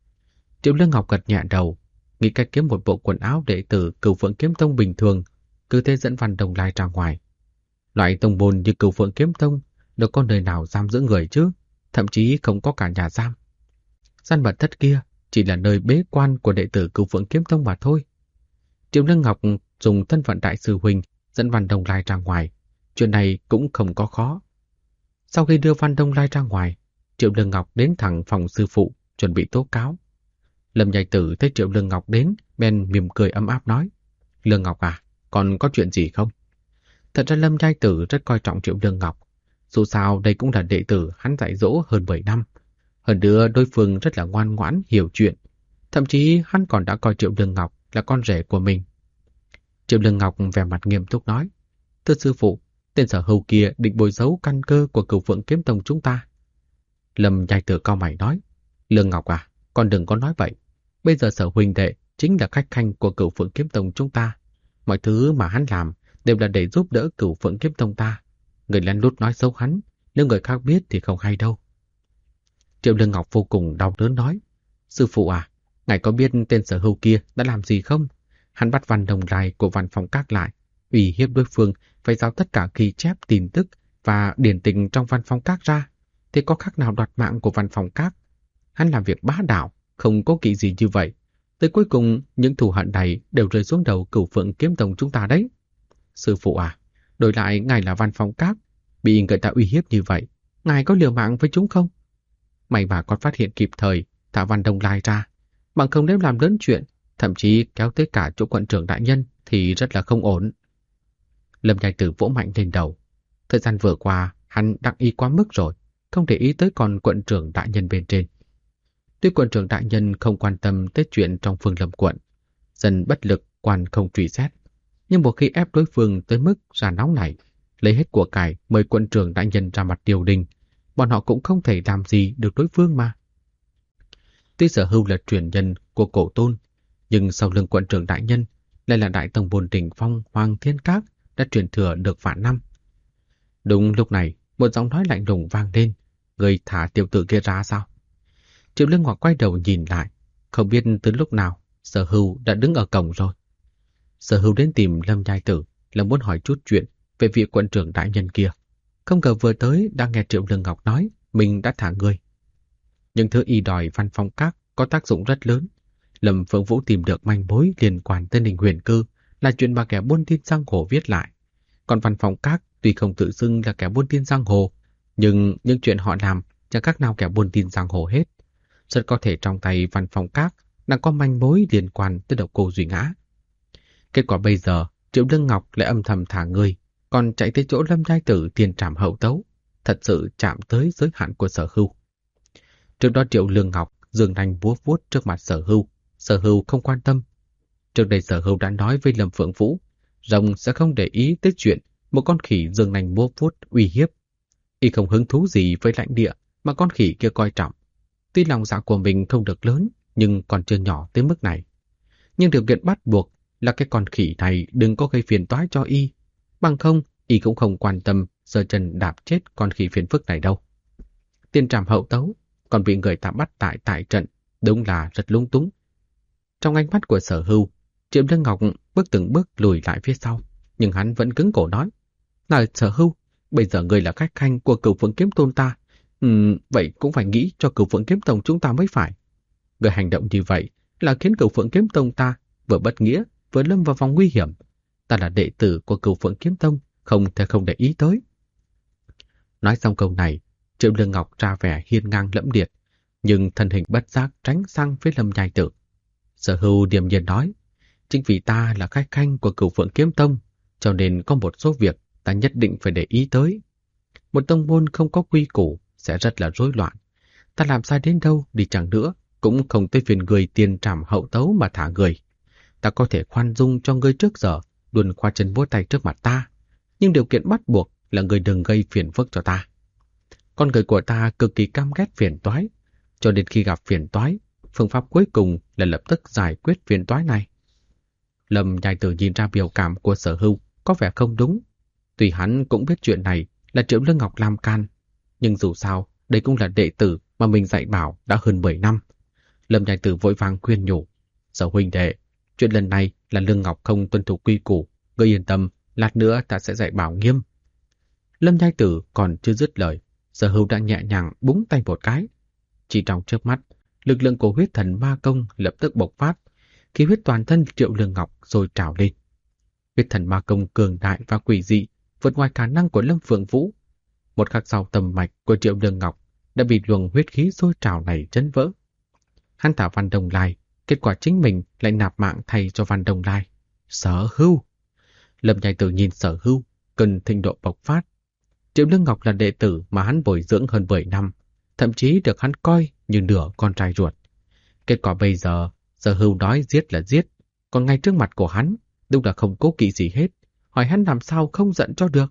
Triệu Lương Ngọc gật nhẹ đầu, nghĩ cách kiếm một bộ quần áo đệ tử Cửu Phượng Kiếm Tông bình thường, cứ thế dẫn Văn Đồng Lai ra ngoài. Loại tông môn như Cửu Phượng Kiếm Tông đâu có nơi nào giam giữ người chứ, thậm chí không có cả nhà giam. Gian mật thất kia chỉ là nơi bế quan của đệ tử Cửu Phượng Kiếm Tông mà thôi. Triệu Lương Ngọc dùng thân phận đại sư huynh dẫn Văn Đồng Lai ra ngoài, chuyện này cũng không có khó. Sau khi đưa Văn Đồng Lai ra ngoài, Triệu Lương Ngọc đến thẳng phòng sư phụ chuẩn bị tố cáo. Lâm Nhai Tử thấy Triệu Lương Ngọc đến, bèn mỉm cười ấm áp nói, Lương Ngọc à, còn có chuyện gì không? Thật ra Lâm Nhai Tử rất coi trọng Triệu Lương Ngọc, dù sao đây cũng là đệ tử hắn dạy dỗ hơn 10 năm. Hơn nữa đối phương rất là ngoan ngoãn, hiểu chuyện. Thậm chí hắn còn đã coi Triệu Lương Ngọc là con rể của mình. Triệu Lương Ngọc vẻ mặt nghiêm túc nói, thưa sư phụ, tên Sở Hưu kia định bồi xấu căn cơ của Cửu Phượng Kiếm Tông chúng ta. Lâm Nhai Tử cau mày nói, Lương Ngọc à, con đừng có nói vậy. Bây giờ Sở huynh đệ chính là khách khanh của Cửu Phượng Kiếm Tông chúng ta. Mọi thứ mà hắn làm đều là để giúp đỡ Cửu Phượng Kiếm Tông ta. Người lén lút nói xấu hắn, nếu người khác biết thì không hay đâu. Triệu Lương Ngọc vô cùng đau đớn nói, sư phụ à, ngài có biết tên Sở Hưu kia đã làm gì không? Hắn bắt Văn Đồng Lai của Văn Phong Các lại, uy hiếp đối phương phải giao tất cả ghi chép tin tức và điển tịch trong Văn Phong Các ra, thì có khác nào đoạt mạng của Văn Phong Các? Hắn làm việc bá đạo, không có kỵ gì như vậy. Tới cuối cùng, những thù hận này đều rơi xuống đầu Cửu Phượng Kiếm Tông chúng ta đấy. Sư phụ à, đổi lại ngài là Văn Phong Các, bị người ta uy hiếp như vậy, ngài có liều mạng với chúng không? May mà còn phát hiện kịp thời, thả Văn Đồng Lai ra, bằng không nếu làm lớn chuyện, thậm chí kéo tới cả chỗ quận trưởng đại nhân thì rất là không ổn. Lâm Nhai Tử vỗ mạnh lên đầu. Thời gian vừa qua, hắn đắc ý quá mức rồi, không để ý tới còn quận trưởng đại nhân bên trên. Tuy quận trưởng đại nhân không quan tâm tới chuyện trong Phương Lâm quận, dần bất lực quan không truy xét, nhưng một khi ép đối phương tới mức ra nóng này, lấy hết của cải mời quận trưởng đại nhân ra mặt điều đình, bọn họ cũng không thể làm gì được đối phương mà. Tuy Sở Hưu là truyền nhân của cổ tôn, nhưng sau lưng quận trưởng đại nhân lại là đại tông môn đỉnh phong Hoàng Thiên Các đã truyền thừa được vạn năm. Đúng lúc này, một giọng nói lạnh lùng vang lên, người thả tiểu tử kia ra sao? Triệu Lương Ngọc quay đầu nhìn lại, không biết từ lúc nào Sở Hưu đã đứng ở cổng rồi. Sở Hưu đến tìm Lâm Nhai Tử là muốn hỏi chút chuyện về vị quận trưởng đại nhân kia. Không ngờ vừa tới đã nghe Triệu Lương Ngọc nói mình đã thả người. Nhưng thứ y đòi Văn Phong Các có tác dụng rất lớn. Lâm Phượng Vũ tìm được manh mối liên quan tới Ninh Huyền Cư là chuyện mà kẻ buôn tin giang hồ viết lại. Còn Văn Phong Các tuy không tự xưng là kẻ buôn tin giang hồ, nhưng những chuyện họ làm chẳng khác nào kẻ buôn tin giang hồ hết. Rất có thể trong tay Văn Phong Các đang có manh mối liên quan tới độc cô Duy Ngã. Kết quả bây giờ, Triệu Lương Ngọc lại âm thầm thả người, còn chạy tới chỗ Lâm Giai Tử tiền trảm hậu tấu, thật sự chạm tới giới hạn của Sở Hưu. Trước đó Triệu Lương Ngọc giương nanh búa vuốt trước mặt Sở Hưu không quan tâm. Trước đây Sở Hưu đã nói với Lâm Phượng Vũ, rồng sẽ không để ý tới chuyện một con khỉ giương nanh búa vuốt uy hiếp. Y không hứng thú gì với lãnh địa mà con khỉ kia coi trọng. Tuy lòng dạ của mình không được lớn, nhưng còn chưa nhỏ tới mức này. Nhưng điều kiện bắt buộc là cái con khỉ này đừng có gây phiền toái cho Y. Bằng không, Y cũng không quan tâm giơ chân đạp chết con khỉ phiền phức này đâu. Tiên trảm hậu tấu, còn bị người ta bắt tại trận, đúng là rất lung túng. Trong ánh mắt của Sở Hưu, Triệu Lương Ngọc bước từng bước lùi lại phía sau, nhưng hắn vẫn cứng cổ nói: "Này Sở Hưu, bây giờ người là khách khanh của Cửu Phượng Kiếm Tôn ta, vậy cũng phải nghĩ cho Cửu Phượng Kiếm Tông chúng ta mới phải. Người hành động như vậy là khiến Cửu Phượng Kiếm Tông ta vừa bất nghĩa, vừa lâm vào vòng nguy hiểm. Ta là đệ tử của Cửu Phượng Kiếm Tông, không thể không để ý tới." Nói xong câu này, Triệu Lương Ngọc ra vẻ hiên ngang lẫm liệt, nhưng thân hình bất giác tránh sang phía Lâm Nhai Tử. Sở Hưu điềm nhiên nói: "Chính vì ta là khách khanh của Cửu Phượng Kiếm Tông, cho nên có một số việc ta nhất định phải để ý tới. Một tông môn không có quy củ sẽ rất là rối loạn. Ta làm sai đến đâu đi chẳng nữa, cũng không tới phiền người tiền trảm hậu tấu mà thả người. Ta có thể khoan dung cho ngươi trước giờ, luôn khoa chân múa tay trước mặt ta, nhưng điều kiện bắt buộc là ngươi đừng gây phiền phức cho ta. Con người của ta cực kỳ căm ghét phiền toái, cho đến khi gặp phiền toái, phương pháp cuối cùng là lập tức giải quyết phiền toái này." Lâm Nhai Tử nhìn ra biểu cảm của Sở Hưu có vẻ không đúng. Tuy hắn cũng biết chuyện này là Triệu Lương Ngọc làm can, nhưng dù sao đây cũng là đệ tử mà mình dạy bảo đã hơn 10 năm. Lâm Nhai Tử vội vàng khuyên nhủ: "Sở huynh đệ, chuyện lần này là Lương Ngọc không tuân thủ quy củ, ngươi yên tâm, lát nữa ta sẽ dạy bảo nghiêm." Lâm Nhai Tử còn chưa dứt lời, Sở Hưu đã nhẹ nhàng búng tay một cái. Chỉ trong chớp mắt, lực lượng của huyết thần ma công lập tức bộc phát, khí huyết toàn thân Triệu Lương Ngọc rồi trào lên. Huyết thần ma công cường đại và quỷ dị, vượt ngoài khả năng của Lâm Phượng Vũ. Một khắc sau, tầm mạch của Triệu Lương Ngọc đã bị luồng huyết khí sôi trào này chấn vỡ. Hắn thả Văn Đồng Lai, kết quả chính mình lại nạp mạng thay cho Văn Đồng Lai. Sở Hưu! Lâm Nhai Tử nhìn Sở Hưu, cơn thịnh độ bộc phát. Triệu Lương Ngọc là đệ tử mà hắn bồi dưỡng hơn 10 năm, thậm chí được hắn coi như nửa con trai ruột. Kết quả bây giờ, Sở Hưu nói giết là giết, còn ngay trước mặt của hắn, đúng là không cố kỵ gì hết, hỏi hắn làm sao không giận cho được.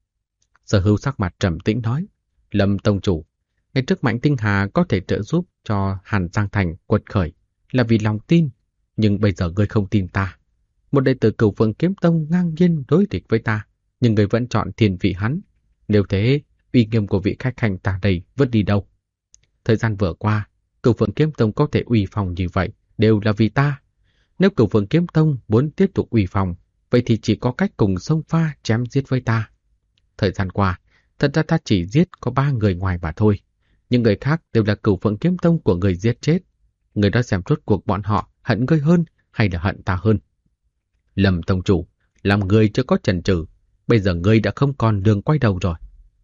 Sở Hưu sắc mặt trầm tĩnh nói: "Lâm tông chủ, ngày trước Mạnh Tinh Hà có thể trợ giúp cho Hàn Giang Thành quật khởi là vì lòng tin, nhưng bây giờ ngươi không tin ta. Một đệ tử Cửu Phượng Kiếm Tông ngang nhiên đối địch với ta, nhưng ngươi vẫn chọn thiên vị hắn. Nếu thế, uy nghiêm của vị khách khanh ta đây vứt đi đâu? Thời gian vừa qua, Cửu Phượng Kiếm Tông có thể uy phong như vậy đều là vì ta. Nếu Cửu Phượng Kiếm Tông muốn tiếp tục uy phong, vậy thì chỉ có cách cùng xông pha chém giết với ta. Thời gian qua, thật ra ta chỉ giết có 3 người ngoài mà thôi, nhưng người khác đều là Cửu Phượng Kiếm Tông của người giết chết. Người đã xem rốt cuộc bọn họ hận ngươi hơn hay là hận ta hơn. Lâm tông chủ, làm người chưa có chần chừ, bây giờ ngươi đã không còn đường quay đầu rồi."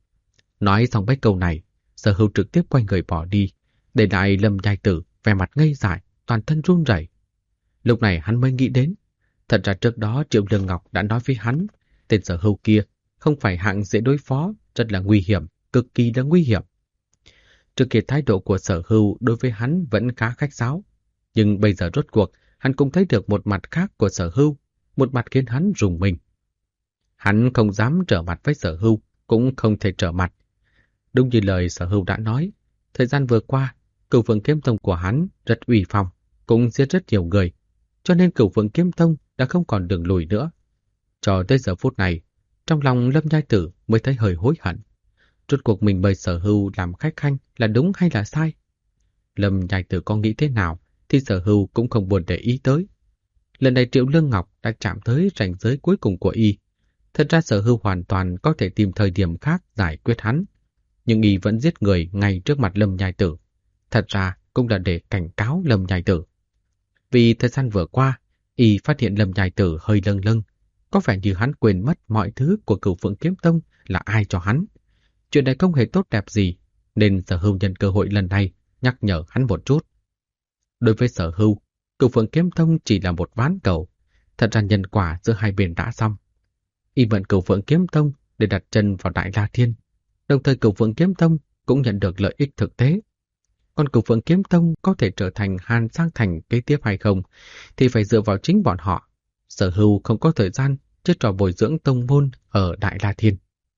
Nói xong mấy câu này, Sở Hưu trực tiếp quay người bỏ đi, để lại Lâm Nhai Tử vẻ mặt ngây dại, toàn thân run rẩy. Lúc này hắn mới nghĩ đến, thật ra trước đó Triệu Lương Ngọc đã nói với hắn, tên Sở Hưu kia không phải hạng dễ đối phó, rất là nguy hiểm, cực kỳ là nguy hiểm. Trước kia thái độ của Sở Hưu đối với hắn vẫn khá khách sáo, nhưng bây giờ rốt cuộc hắn cũng thấy được một mặt khác của Sở Hưu, một mặt khiến hắn rùng mình. Hắn không dám trở mặt với Sở Hưu, cũng không thể trở mặt. Đúng như lời Sở Hưu đã nói, thời gian vừa qua, Cửu Phượng Kiếm Tông của hắn rất uy phong, cũng giết rất nhiều người, cho nên Cửu Phượng Kiếm Tông đã không còn đường lùi nữa. Cho tới giờ phút này, trong lòng Lâm Nhai Tử mới thấy hơi hối hận. Rốt cuộc mình mời Sở Hưu làm khách khanh là đúng hay là sai? Lâm Nhai Tử có nghĩ thế nào thì Sở Hưu cũng không buồn để ý tới. Lần này Triệu Lương Ngọc đã chạm tới ranh giới cuối cùng của y. Thật ra Sở Hưu hoàn toàn có thể tìm thời điểm khác giải quyết hắn, nhưng y vẫn giết người ngay trước mặt Lâm Nhai Tử. Thật ra cũng là để cảnh cáo Lâm Nhai Tử. Vì thời gian vừa qua, y phát hiện Lâm Nhai Tử hơi lâng lâng, có vẻ như hắn quên mất mọi thứ của Cửu Phượng Kiếm Tông là ai cho hắn. Chuyện này không hề tốt đẹp gì, nên Sở Hưu nhân cơ hội lần này nhắc nhở hắn một chút. Đối với Sở Hưu, Cửu Phượng Kiếm Tông chỉ là một ván cầu, thật ra nhân quả giữa hai bên đã xong. Y mượn Cửu Phượng Kiếm Tông để đặt chân vào Đại La Thiên, đồng thời Cửu Phượng Kiếm Tông cũng nhận được lợi ích thực tế. Còn Cửu Phượng Kiếm Tông có thể trở thành Hàn Sang Thành kế tiếp hay không thì phải dựa vào chính bọn họ. Sở Hưu không có thời gian chơi trò bồi dưỡng tông môn ở Đại La Thiên.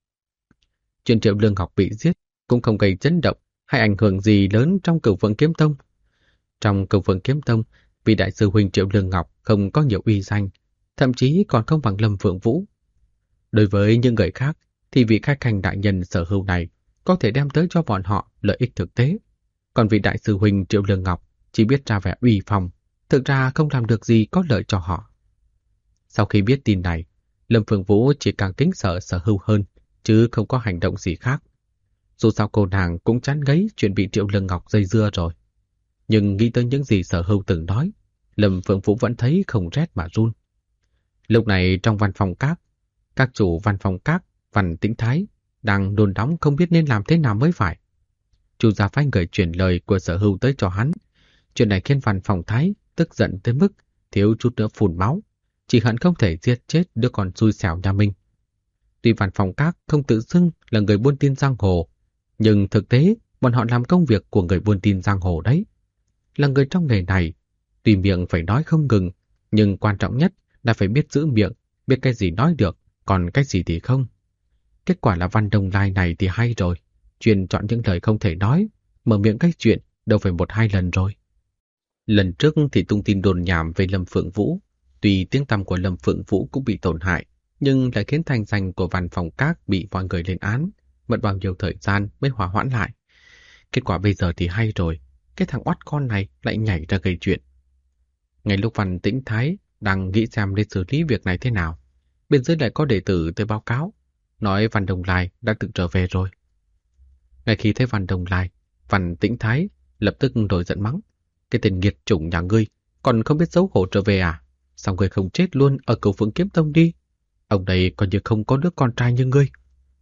Chuyện Triệu Lương Ngọc bị giết cũng không gây chấn động hay ảnh hưởng gì lớn trong Cửu Phượng Kiếm Tông. Trong Cửu Phượng Kiếm Tông, vị đại sư huynh Triệu Lương Ngọc không có nhiều uy danh, thậm chí còn không bằng Lâm Phượng Vũ. Đối với những người khác thì vị khách hành đại nhân Sở Hưu này có thể đem tới cho bọn họ lợi ích thực tế. Còn vị đại sư huynh Triệu Lương Ngọc chỉ biết ra vẻ uy phong, thực ra không làm được gì có lợi cho họ. Sau khi biết tin này, Lâm Phượng Vũ chỉ càng kính sợ Sở Hưu hơn, chứ không có hành động gì khác. Dù sao cô nàng cũng chán ngấy chuyện bị Triệu Lương Ngọc dây dưa rồi. Nhưng nghĩ tới những gì Sở Hưu từng nói, Lâm Phượng Vũ vẫn thấy không rét mà run. Lúc này trong văn phòng các chủ văn phòng các, Văn Tĩnh Thái, đang đồn đóng không biết nên làm thế nào mới phải. Chu gia phái người chuyển lời của Sở Hưu tới cho hắn. Chuyện này khiến Văn phòng Thái tức giận tới mức thiếu chút nữa phun máu, chỉ hận không thể giết chết đứa con xui xẻo nhà mình. Tuy Văn phòng các không tự xưng là người buôn tin giang hồ, nhưng thực tế bọn họ làm công việc của người buôn tin giang hồ đấy. Là người trong nghề này, tuy miệng phải nói không ngừng, nhưng quan trọng nhất là phải biết giữ miệng, biết cái gì nói được, còn cái gì thì không. Kết quả là Văn Đông Lai này thì hay rồi, chuyên chọn những lời không thể nói, mở miệng cái chuyện đâu phải một hai lần rồi. Lần trước thì tung tin đồn nhảm về Lâm Phượng Vũ, tuy tiếng tăm của Lâm Phượng Vũ cũng bị tổn hại, nhưng lại khiến thanh danh của văn phòng các bị mọi người lên án, mất bao nhiêu thời gian mới hòa hoãn lại. Kết quả bây giờ thì hay rồi, cái thằng oắt con này lại nhảy ra gây chuyện. Ngay lúc Văn Tĩnh Thái đang nghĩ xem nên xử lý việc này thế nào, bên dưới lại có đệ tử tới báo cáo, nói Văn Đông Lai đã tự trở về rồi. Ngay khi thấy Văn Đông Lai, Văn Tĩnh Thái lập tức nổi giận mắng: cái tên nghiệt chủng nhà ngươi còn không biết xấu hổ trở về à? Sao ngươi không chết luôn ở Cửu Phượng Kiếm Tông đi? Ông đây coi như không có đứa con trai như ngươi.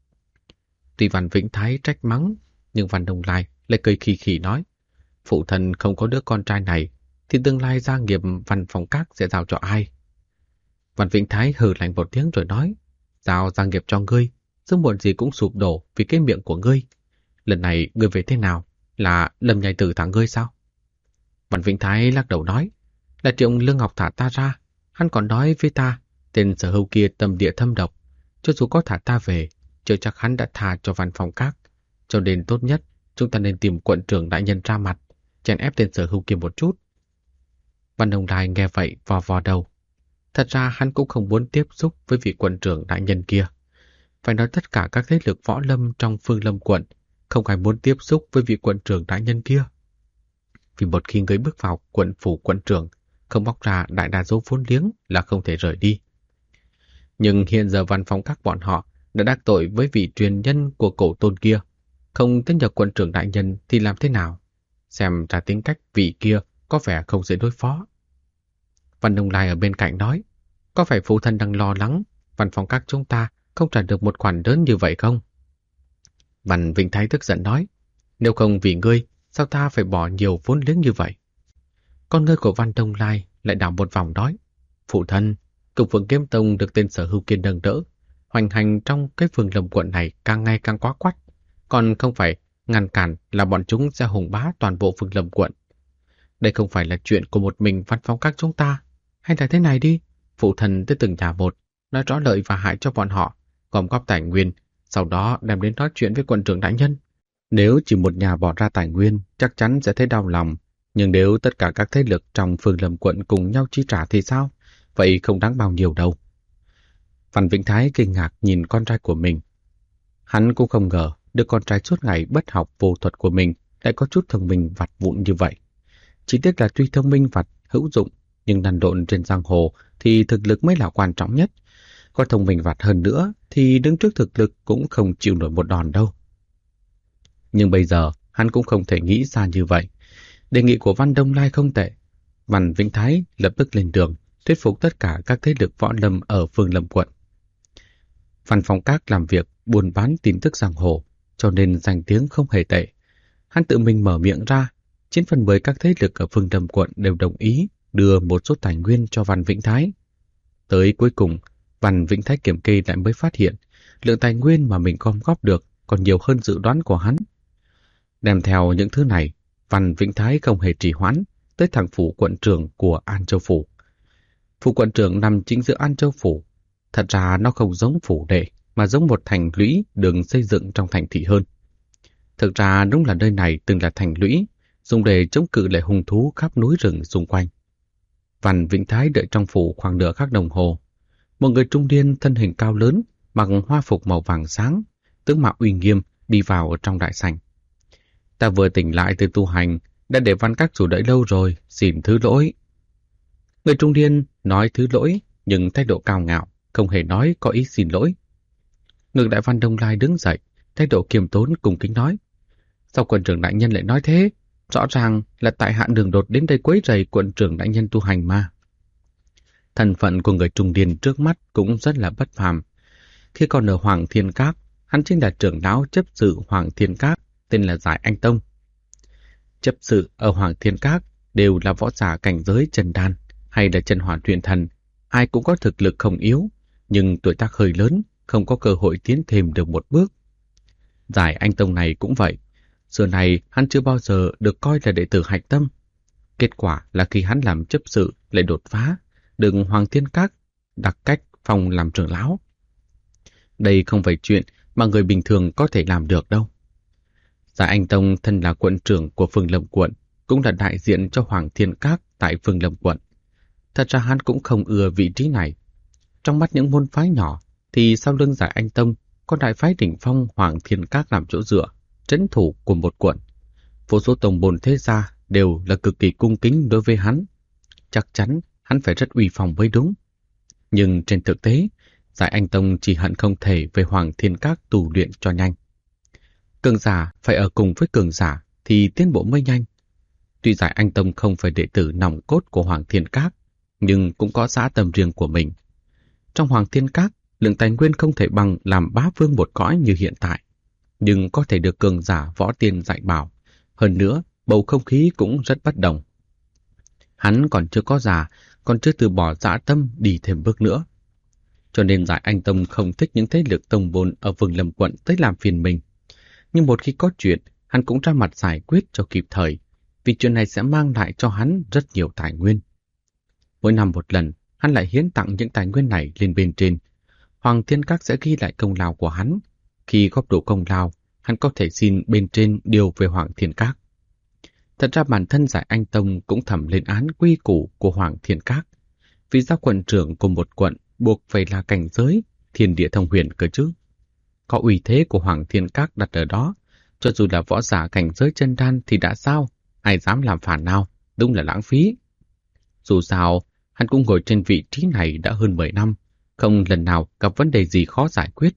Tuy Văn Vĩnh Thái trách mắng, nhưng Văn Đông Lai lại cười khì khì nói: phụ thân không có đứa con trai này thì tương lai gia nghiệp văn phòng các sẽ giao cho ai? Văn Vĩnh Thái hừ lạnh một tiếng rồi nói: giao gia nghiệp cho ngươi, sớm muộn gì cũng sụp đổ vì cái miệng của ngươi. Lần này ngươi về thế nào? Là Lâm nhai tử thả ngươi sao? Văn Vĩnh Thái lắc đầu nói: là Triệu Lương Ngọc thả ta ra. Hắn còn nói với ta, tên Sở Hưu kia tâm địa thâm độc, cho dù có thả ta về, chưa chắc hắn đã tha cho văn phòng các. Cho nên tốt nhất chúng ta nên tìm quận trưởng đại nhân ra mặt, chèn ép tên Sở Hưu kia một chút. Văn Đông Lai nghe vậy vò vò đầu. Thật ra hắn cũng không muốn tiếp xúc với vị quận trưởng đại nhân kia. Phải nói tất cả các thế lực võ lâm trong Phương Lâm quận không ai muốn tiếp xúc với vị quận trưởng đại nhân kia. Vì một khi người bước vào quận phủ quận trưởng, không bóc ra đại đa số vốn liếng là không thể rời đi. Nhưng hiện giờ văn phòng các bọn họ đã đắc tội với vị truyền nhân của cổ tôn kia, không tới nhờ quận trưởng đại nhân thì làm thế nào? Xem ra tính cách vị kia có vẻ không dễ đối phó. Văn Đông Lai ở bên cạnh nói: có phải phụ thân đang lo lắng văn phòng các chúng ta không trả được một khoản lớn như vậy không? Văn Vĩnh Thái tức giận nói: nếu không vì ngươi, sao ta phải bỏ nhiều vốn liếng như vậy? Con ngươi của Văn Đông Lai lại đảo một vòng nói: phụ thân, Cửu Phượng Kiếm Tông được tên Sở Hưu kiên nâng đỡ, hoành hành trong cái Phương Lâm quận này càng ngày càng quá quắt, còn không phải ngăn cản là bọn chúng sẽ hùng bá toàn bộ Phương Lâm quận. Đây không phải là chuyện của một mình văn phòng các chúng ta, hay là thế này đi, phụ thân tới từng nhà một, nói rõ lợi và hại cho bọn họ, gom góp tài nguyên, sau đó đem đến nói chuyện với quận trưởng đại nhân. Nếu chỉ một nhà bỏ ra tài nguyên, chắc chắn sẽ thấy đau lòng, nhưng nếu tất cả các thế lực trong Phương Lâm quận cùng nhau chi trả thì sao? Vậy không đáng bao nhiêu đâu. Văn Vĩnh Thái kinh ngạc nhìn con trai của mình. Hắn cũng không ngờ đứa con trai suốt ngày bất học vô thuật của mình lại có chút thông minh vặt vụn như vậy. Chỉ tiếc là tuy thông minh vặt hữu dụng, nhưng đàn độn trên giang hồ thì thực lực mới là quan trọng nhất. Có thông minh vặt hơn nữa thì đứng trước thực lực cũng không chịu nổi một đòn đâu. Nhưng bây giờ hắn cũng không thể nghĩ xa như vậy. Đề nghị của Văn Đông Lai không tệ. Văn Vĩnh Thái lập tức lên đường thuyết phục tất cả các thế lực võ lâm ở Phương Lâm quận. Văn phòng các làm việc buôn bán tin tức giang hồ, cho nên danh tiếng không hề tệ, Hắn tự mình mở miệng ra, 9/10 các thế lực ở Phương Lâm quận đều đồng ý đưa một số tài nguyên cho Văn Vĩnh Thái. Tới cuối cùng, Văn Vĩnh Thái kiểm kê lại mới phát hiện lượng tài nguyên mà mình gom góp được còn nhiều hơn dự đoán của hắn. Đem theo những thứ này, Văn Vĩnh Thái không hề trì hoãn, tới thẳng phủ quận trưởng của An Châu Phủ. Phủ quận trưởng nằm chính giữa An Châu Phủ. Thật ra nó không giống phủ đệ, mà giống một thành lũy được xây dựng trong thành thị hơn. Thực ra đúng là nơi này từng là thành lũy, dùng để chống cự lại hung thú khắp núi rừng xung quanh. Văn Vĩnh Thái đợi trong phủ khoảng nửa khắc đồng hồ. Một người trung niên thân hình cao lớn, mặc hoa phục màu vàng sáng, tướng mạo uy nghiêm đi vào trong đại sảnh. Ta vừa tỉnh lại từ tu hành, đã để Văn các chủ đợi lâu rồi, xin thứ lỗi. Người trung niên nói thứ lỗi, nhưng thái độ cao ngạo, không hề nói có ý xin lỗi. Ngược đại Văn Đông Lai đứng dậy, thái độ kiềm tốn cung kính nói: sao quận trưởng đại nhân lại nói thế? Rõ ràng là tại hạ đường đột đến đây quấy rầy quận trưởng đại nhân tu hành mà. Thân phận của người trung niên trước mắt cũng rất là bất phàm. Khi còn ở Hoàng Thiên Các, hắn chính là trưởng lão chấp sự Hoàng Thiên Các, tên là Giải Anh Tông. Chấp sự ở Hoàng Thiên Các đều là võ giả cảnh giới chân đan hay là chân hỏa luyện thần, ai cũng có thực lực không yếu, nhưng tuổi tác hơi lớn, không có cơ hội tiến thêm được một bước. Giải Anh Tông này cũng vậy. Xưa này hắn chưa bao giờ được coi là đệ tử hạch tâm. Kết quả là khi hắn làm chấp sự lại đột phá, được Hoàng Thiên Các đặc cách phong làm trưởng lão. Đây không phải chuyện mà người bình thường có thể làm được đâu. Giải Anh Tông thân là quận trưởng của Phương Lâm quận, cũng là đại diện cho Hoàng Thiên Các tại Phương Lâm quận. Thật ra hắn cũng không ưa vị trí này. Trong mắt những môn phái nhỏ, thì sau lưng Giải Anh Tông có đại phái đỉnh phong Hoàng Thiên Các làm chỗ dựa, trấn thủ của một quận. Vô số tông môn thế gia đều là cực kỳ cung kính đối với hắn. Chắc chắn hắn phải rất uy phong mới đúng. Nhưng trên thực tế, Giải Anh Tông chỉ hận không thể về Hoàng Thiên Các tu luyện cho nhanh. Cường giả phải ở cùng với cường giả thì tiến bộ mới nhanh. Tuy Giải Anh Tông không phải đệ tử nòng cốt của Hoàng Thiên Các, nhưng cũng có dã tâm riêng của mình. Trong Hoàng Thiên Các, lượng tài nguyên không thể bằng làm bá vương một cõi như hiện tại, nhưng có thể được cường giả võ tiên dạy bảo. Hơn nữa, bầu không khí cũng rất bất đồng. Hắn còn chưa có già, còn chưa từ bỏ dã tâm đi thêm bước nữa. Cho nên Giải Anh Tông không thích những thế lực tông môn ở Vương Lâm quận tới làm phiền mình. Nhưng một khi có chuyện, hắn cũng ra mặt giải quyết cho kịp thời, vì chuyện này sẽ mang lại cho hắn rất nhiều tài nguyên. Mỗi năm một lần, hắn lại hiến tặng những tài nguyên này lên bên trên. Hoàng Thiên Các sẽ ghi lại công lao của hắn. Khi góp đủ công lao, hắn có thể xin bên trên điều về Hoàng Thiên Các. Thật ra bản thân Giải Anh Tông cũng thẩm lên án quy củ của Hoàng Thiên Các. Vì ra quận trưởng của một quận buộc phải là cảnh giới thiên địa thông huyền cơ chứ. Có uy thế của Hoàng Thiên Các đặt ở đó, cho dù là võ giả cảnh giới chân đan thì đã sao, ai dám làm phản nào, đúng là lãng phí. Dù sao, hắn cũng ngồi trên vị trí này đã hơn 10 năm, không lần nào gặp vấn đề gì khó giải quyết.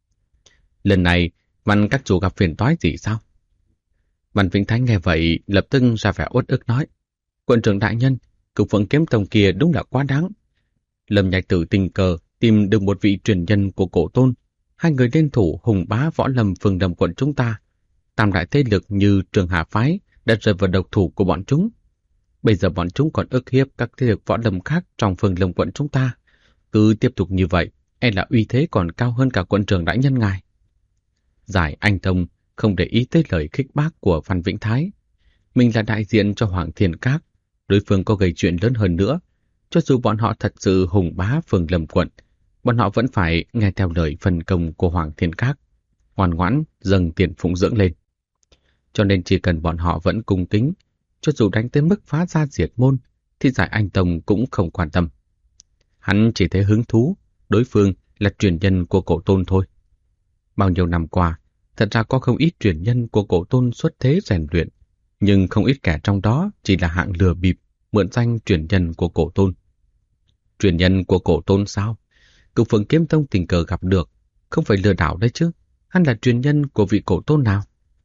Lần này, Văn các chủ gặp phiền toái gì sao? Văn Vĩnh Thái nghe vậy, lập tức ra vẻ uất ức nói: quận trưởng đại nhân, cửu Phượng Kiếm Tông kia đúng là quá đáng. Lâm Nhai Tử tình cờ tìm được một vị truyền nhân của Cổ Tôn. Hai người liên thủ hùng bá võ lâm Phương Lâm quận chúng ta. Tam đại thế lực như Trường Hà Phái đã rơi vào độc thủ của bọn chúng. Bây giờ bọn chúng còn ức hiếp các thế lực võ lâm khác trong Phương Lâm quận chúng ta. Cứ tiếp tục như vậy, e là uy thế còn cao hơn cả quận trưởng đại nhân ngài. Giải Anh Tông không để ý tới lời khích bác của Văn Vĩnh Thái. Mình là đại diện cho Hoàng Thiên Các, đối phương có gây chuyện lớn hơn nữa. Cho dù bọn họ thật sự hùng bá Phương Lâm quận, bọn họ vẫn phải nghe theo lời phân công của Hoàng Thiên Các, ngoan ngoãn dâng tiền phụng dưỡng lên. Cho nên chỉ cần bọn họ vẫn cung kính, cho dù đánh tới mức phá gia diệt môn, thì Giải Anh Tông cũng không quan tâm. Hắn chỉ thấy hứng thú, đối phương là truyền nhân của Cổ Tôn thôi. Bao nhiêu năm qua, thật ra có không ít truyền nhân của Cổ Tôn xuất thế rèn luyện, nhưng không ít kẻ trong đó chỉ là hạng lừa bịp, mượn danh truyền nhân của Cổ Tôn. Truyền nhân của Cổ Tôn sao? Cửu Phượng Kiếm Tông tình cờ gặp được, không phải lừa đảo đấy chứ? Hắn là truyền nhân của vị Cổ Tôn nào?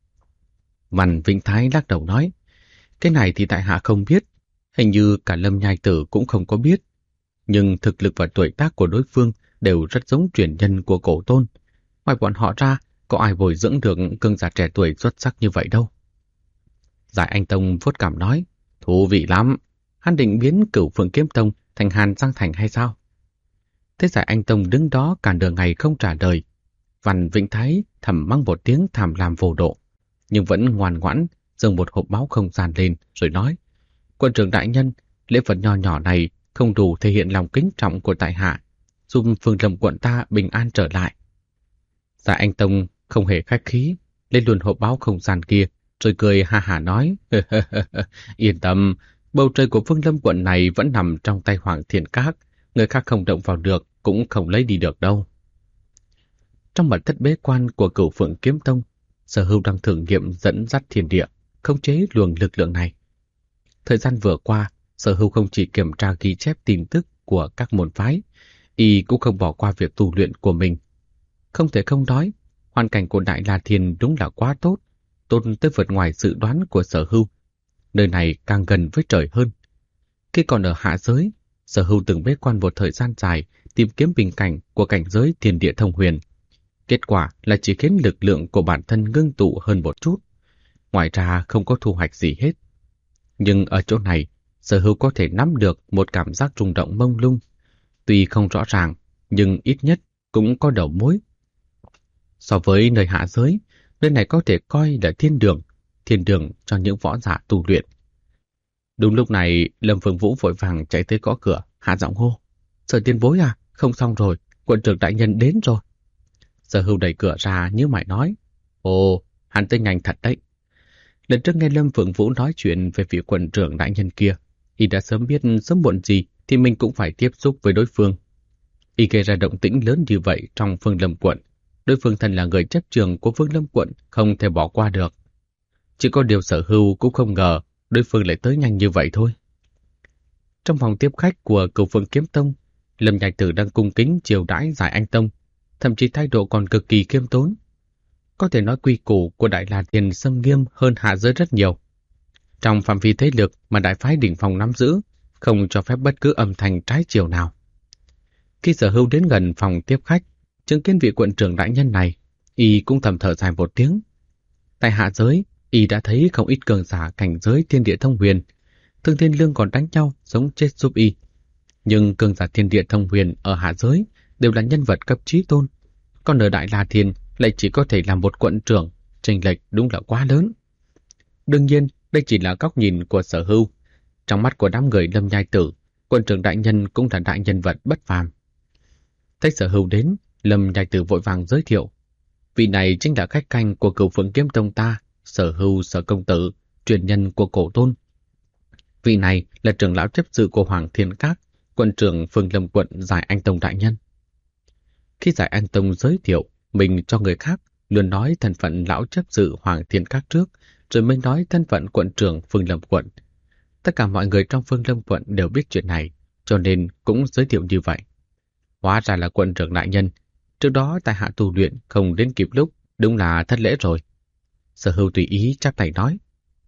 Văn Vĩnh Thái lắc đầu nói: cái này thì tại hạ không biết, hình như cả Lâm Nhai Tử cũng không có biết. Nhưng thực lực và tuổi tác của đối phương đều rất giống truyền nhân của Cổ Tôn. Ngoài bọn họ ra, có ai bồi dưỡng được cường giả trẻ tuổi xuất sắc như vậy đâu. Giải Anh Tông vuốt cảm nói, thú vị lắm, hắn định biến Cửu Phượng Kiếm Tông thành Hàn Giang Thành hay sao? Thế Giải Anh Tông đứng đó cả nửa ngày không trả lời. Văn Vĩnh Thái thầm mắng một tiếng tham lam vô độ, nhưng vẫn ngoan ngoãn dâng một hộp máu không gian lên rồi nói, Quân trưởng đại nhân, lễ vật nho nhỏ này không đủ thể hiện lòng kính trọng của tại hạ, giúp Phương Lâm quận ta bình an trở lại. Giải Anh Tông không hề khách khí, lên luôn hộp báo không gian kia, rồi cười ha hả nói, yên tâm, bầu trời của Phương Lâm quận này vẫn nằm trong tay Hoàng Thiên Các, người khác không động vào được, cũng không lấy đi được đâu. Trong mật thất bế quan của Cửu Phượng Kiếm Tông, Sở Hưu đang thử nghiệm dẫn dắt thiên địa, khống chế luồng lực lượng này. Thời gian vừa qua, Sở Hưu không chỉ kiểm tra ghi chép tin tức của các môn phái, y cũng không bỏ qua việc tu luyện của mình. Không thể không nói, hoàn cảnh của Đại La Thiên đúng là quá tốt, tốt tới vượt ngoài dự đoán của Sở Hưu. Nơi này càng gần với trời hơn. Khi còn ở hạ giới, Sở Hưu từng bế quan một thời gian dài tìm kiếm bình cảnh của cảnh giới thiên địa thông huyền. Kết quả là chỉ khiến lực lượng của bản thân ngưng tụ hơn một chút. Ngoài ra không có thu hoạch gì hết. Nhưng ở chỗ này, Sở Hưu có thể nắm được một cảm giác rung động mông lung. Tuy không rõ ràng, nhưng ít nhất cũng có đầu mối. So với nơi hạ giới, nơi này có thể coi là thiên đường cho những võ giả tu luyện. Đúng lúc này, Lâm Phương Vũ vội vàng chạy tới gõ cửa, hạ giọng hô. Sở tiền bối à, không xong rồi, quận trưởng đại nhân đến rồi. Sở Hưu đẩy cửa ra như mày nói, ồ, hắn tới nhanh thật đấy. Lần trước nghe Lâm Phương Vũ nói chuyện về vị quận trưởng đại nhân kia, y đã sớm biết sớm muộn gì thì mình cũng phải tiếp xúc với đối phương. Y gây ra động tĩnh lớn như vậy trong Phương Lâm quận, đối phương thân là người chấp trường của Phương Lâm quận không thể bỏ qua được. Chỉ có điều Sở Hưu cũng không ngờ đối phương lại tới nhanh như vậy thôi. Trong phòng tiếp khách của Cửu Phượng Kiếm Tông, Lâm Nhai Tử đang cung kính chiêu đãi Giải Anh Tông, thậm chí thái độ còn cực kỳ khiêm tốn. Có thể nói quy củ của Đại La Thiên xâm nghiêm hơn hạ giới rất nhiều. Trong phạm vi thế lực mà đại phái đỉnh phòng nắm giữ, không cho phép bất cứ âm thanh trái chiều nào. Khi Sở Hưu đến gần phòng tiếp khách, chứng kiến vị quận trưởng đại nhân này, y cũng thầm thở dài một tiếng. Tại hạ giới, y đã thấy không ít cường giả cảnh giới thiên địa thông huyền, Thương Thiên Lương còn đánh nhau sống chết giúp y. Nhưng cường giả thiên địa thông huyền ở hạ giới đều là nhân vật cấp chí tôn, còn ở Đại La Thiên lại chỉ có thể là một quận trưởng, chênh lệch đúng là quá lớn. Đương nhiên, đây chỉ là góc nhìn của Sở Hưu. Trong mắt của đám người Lâm Nhai Tử, quận trưởng đại nhân cũng là đại nhân vật bất phàm. Thấy Sở Hưu đến, Lâm Nhai Tử vội vàng giới thiệu. Vị này chính là khách canh của Cửu Phượng Kiếm Tông ta, Sở Hưu Sở công tử, truyền nhân của Cổ Tôn. Vị này là trưởng lão chấp sự của Hoàng Thiên Các, quận trưởng Phương Lâm quận Giải Anh Tông đại nhân. Khi Giải Anh Tông giới thiệu mình cho người khác, luôn nói thân phận lão chấp sự Hoàng Thiên Các trước, rồi mới nói thân phận quận trưởng Phương Lâm quận. Tất cả mọi người trong Phương Lâm quận đều biết chuyện này, cho nên cũng giới thiệu như vậy. Hóa ra là quận trưởng đại nhân. Trước đó tại hạ tu luyện không đến kịp lúc, đúng là thất lễ rồi. Sở Hưu tùy ý chắp tay nói.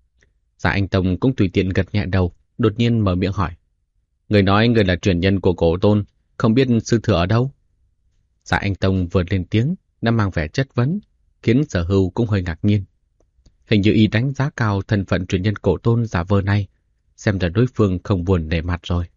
Dạ Anh Tông cũng tùy tiện gật nhẹ đầu, đột nhiên mở miệng hỏi. Người nói người là truyền nhân của Cổ Tôn, không biết sư thừa ở đâu? Dạ Anh Tông vừa lên tiếng, đã mang vẻ chất vấn, khiến Sở Hưu cũng hơi ngạc nhiên. Hình như y đánh giá cao thân phận truyền nhân Cổ Tôn giả vờ này, xem ra đối phương không buồn nể mặt rồi.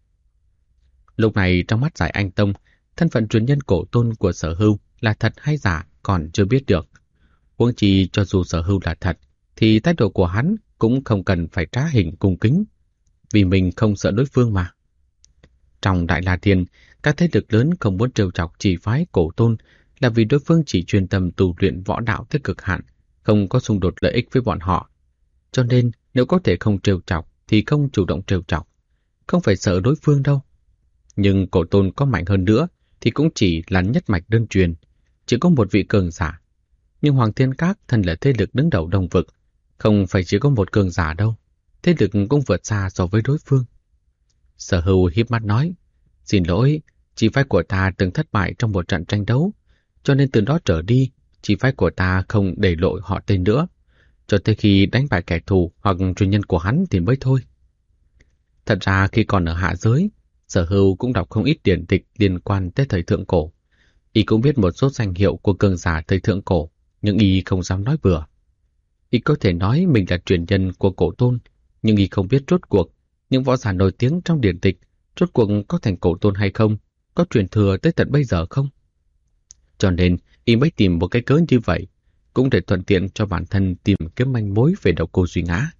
Lúc này trong mắt Giải Anh Tông, thân phận truyền nhân Cổ Tôn của Sở Hưu là thật hay giả còn chưa biết được. Huống chi cho dù Sở Hưu là thật, thì thái độ của hắn cũng không cần phải trá hình cung kính, vì mình không sợ đối phương mà. Trong Đại La Thiên, các thế lực lớn không muốn trêu chọc chỉ phái Cổ Tôn là vì đối phương chỉ chuyên tâm tu luyện võ đạo tới cực hạn, không có xung đột lợi ích với bọn họ. Cho nên nếu có thể không trêu chọc thì không chủ động trêu chọc, không phải sợ đối phương đâu. Nhưng Cổ Tôn có mạnh hơn nữa thì cũng chỉ là nhất mạch đơn truyền, chỉ có một vị cường giả. Nhưng Hoàng Thiên Các thân là thế lực đứng đầu Đông vực, không phải chỉ có một cường giả đâu, thế lực cũng vượt xa so với đối phương. Sở Hưu híp mắt nói, xin lỗi, chỉ phái của ta từng thất bại trong một trận tranh đấu, cho nên từ đó trở đi, chỉ phái của ta không để lộ họ tên nữa, cho tới khi đánh bại kẻ thù hoặc truyền nhân của hắn thì mới thôi. Thật ra khi còn ở hạ giới, Sở Hưu cũng đọc không ít điển tịch liên quan tới thời thượng cổ. Y cũng biết một số danh hiệu của cường giả thời thượng cổ, nhưng y không dám nói bừa. Y có thể nói mình là truyền nhân của Cổ Tôn, nhưng Y không biết rốt cuộc những võ giả nổi tiếng trong điển tịch rốt cuộc có thành Cổ Tôn hay không, có truyền thừa tới tận bây giờ không. Cho nên Y mới tìm một cái cớ như vậy, cũng để thuận tiện cho bản thân tìm kiếm manh mối về Độc Cô Duy Ngã.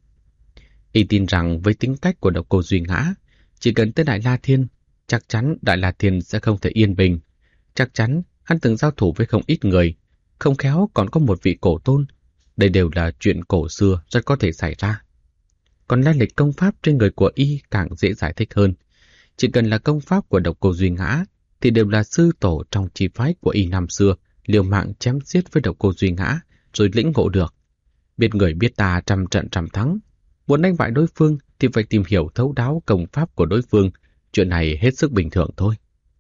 Y tin rằng với tính cách của Độc Cô Duy Ngã, chỉ cần tới Đại La Thiên, chắc chắn Đại La Thiên sẽ không thể yên bình. Chắc chắn hắn từng giao thủ với không ít người, không khéo còn có một vị cổ tôn. Đây đều là chuyện cổ xưa rất có thể xảy ra. Còn lai lịch công pháp trên người của Y càng dễ giải thích hơn. Chỉ cần là công pháp của Độc Cô Duy Ngã thì đều là sư tổ trong chi phái của Y năm xưa liều mạng chém giết với Độc Cô Duy Ngã rồi lĩnh ngộ được. Biết người biết ta trăm trận trăm thắng. Muốn đánh bại đối phương thì phải tìm hiểu thấu đáo công pháp của đối phương. Chuyện này hết sức bình thường thôi.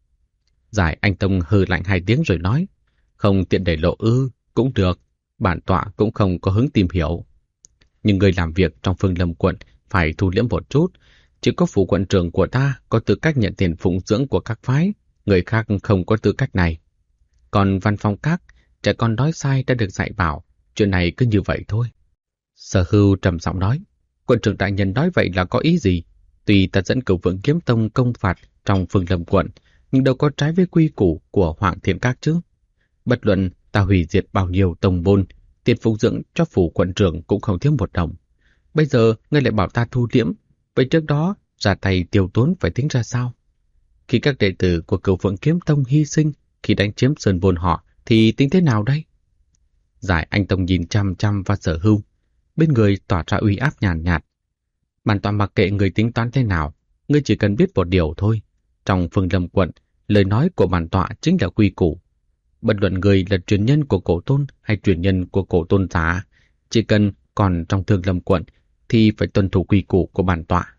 Giải Anh Tông hừ lạnh 2 tiếng rồi nói, không tiện để lộ ư, cũng được, bản tọa cũng không có hứng tìm hiểu. Nhưng người làm việc trong Phương Lâm quận phải thu liễm một chút, chỉ có phủ quận trưởng của ta có tư cách nhận tiền phụng dưỡng của các phái, người khác không có tư cách này. Còn Văn Phong Các, trẻ con nói sai đã được dạy bảo, chuyện này cứ như vậy thôi. Sở Hưu trầm giọng nói, quận trưởng đại nhân nói vậy là có ý gì? Tuy ta dẫn Cửu Vượng Kiếm Tông công phạt trong Phương Lâm quận, nhưng đâu có trái với quy củ của Hoàng Thiên Các chứ. Bất luận ta hủy diệt bao nhiêu tông môn, tiền phụng dưỡng cho phủ quận trưởng cũng không thiếu một đồng. Bây giờ ngươi lại bảo ta thu liễm, vậy trước đó ra tay tiêu tốn phải tính ra sao? Khi các đệ tử của Cửu Vượng Kiếm Tông hy sinh khi đánh chiếm sơn môn họ thì tính thế nào đây? Giải Anh Tông nhìn chăm chăm vào Sở Hưu, bên người tỏa ra uy áp nhàn nhạt. Bản tọa mặc kệ người tính toán thế nào, ngươi chỉ cần biết một điều thôi. Trong Phương Lâm quận, lời nói của bản tọa chính là quy củ. Bất luận người là truyền nhân của Cổ Tôn hay truyền nhân của Cổ Tôn giả, chỉ cần còn trong Thương Lâm quận thì phải tuân thủ quy củ của bản tọa.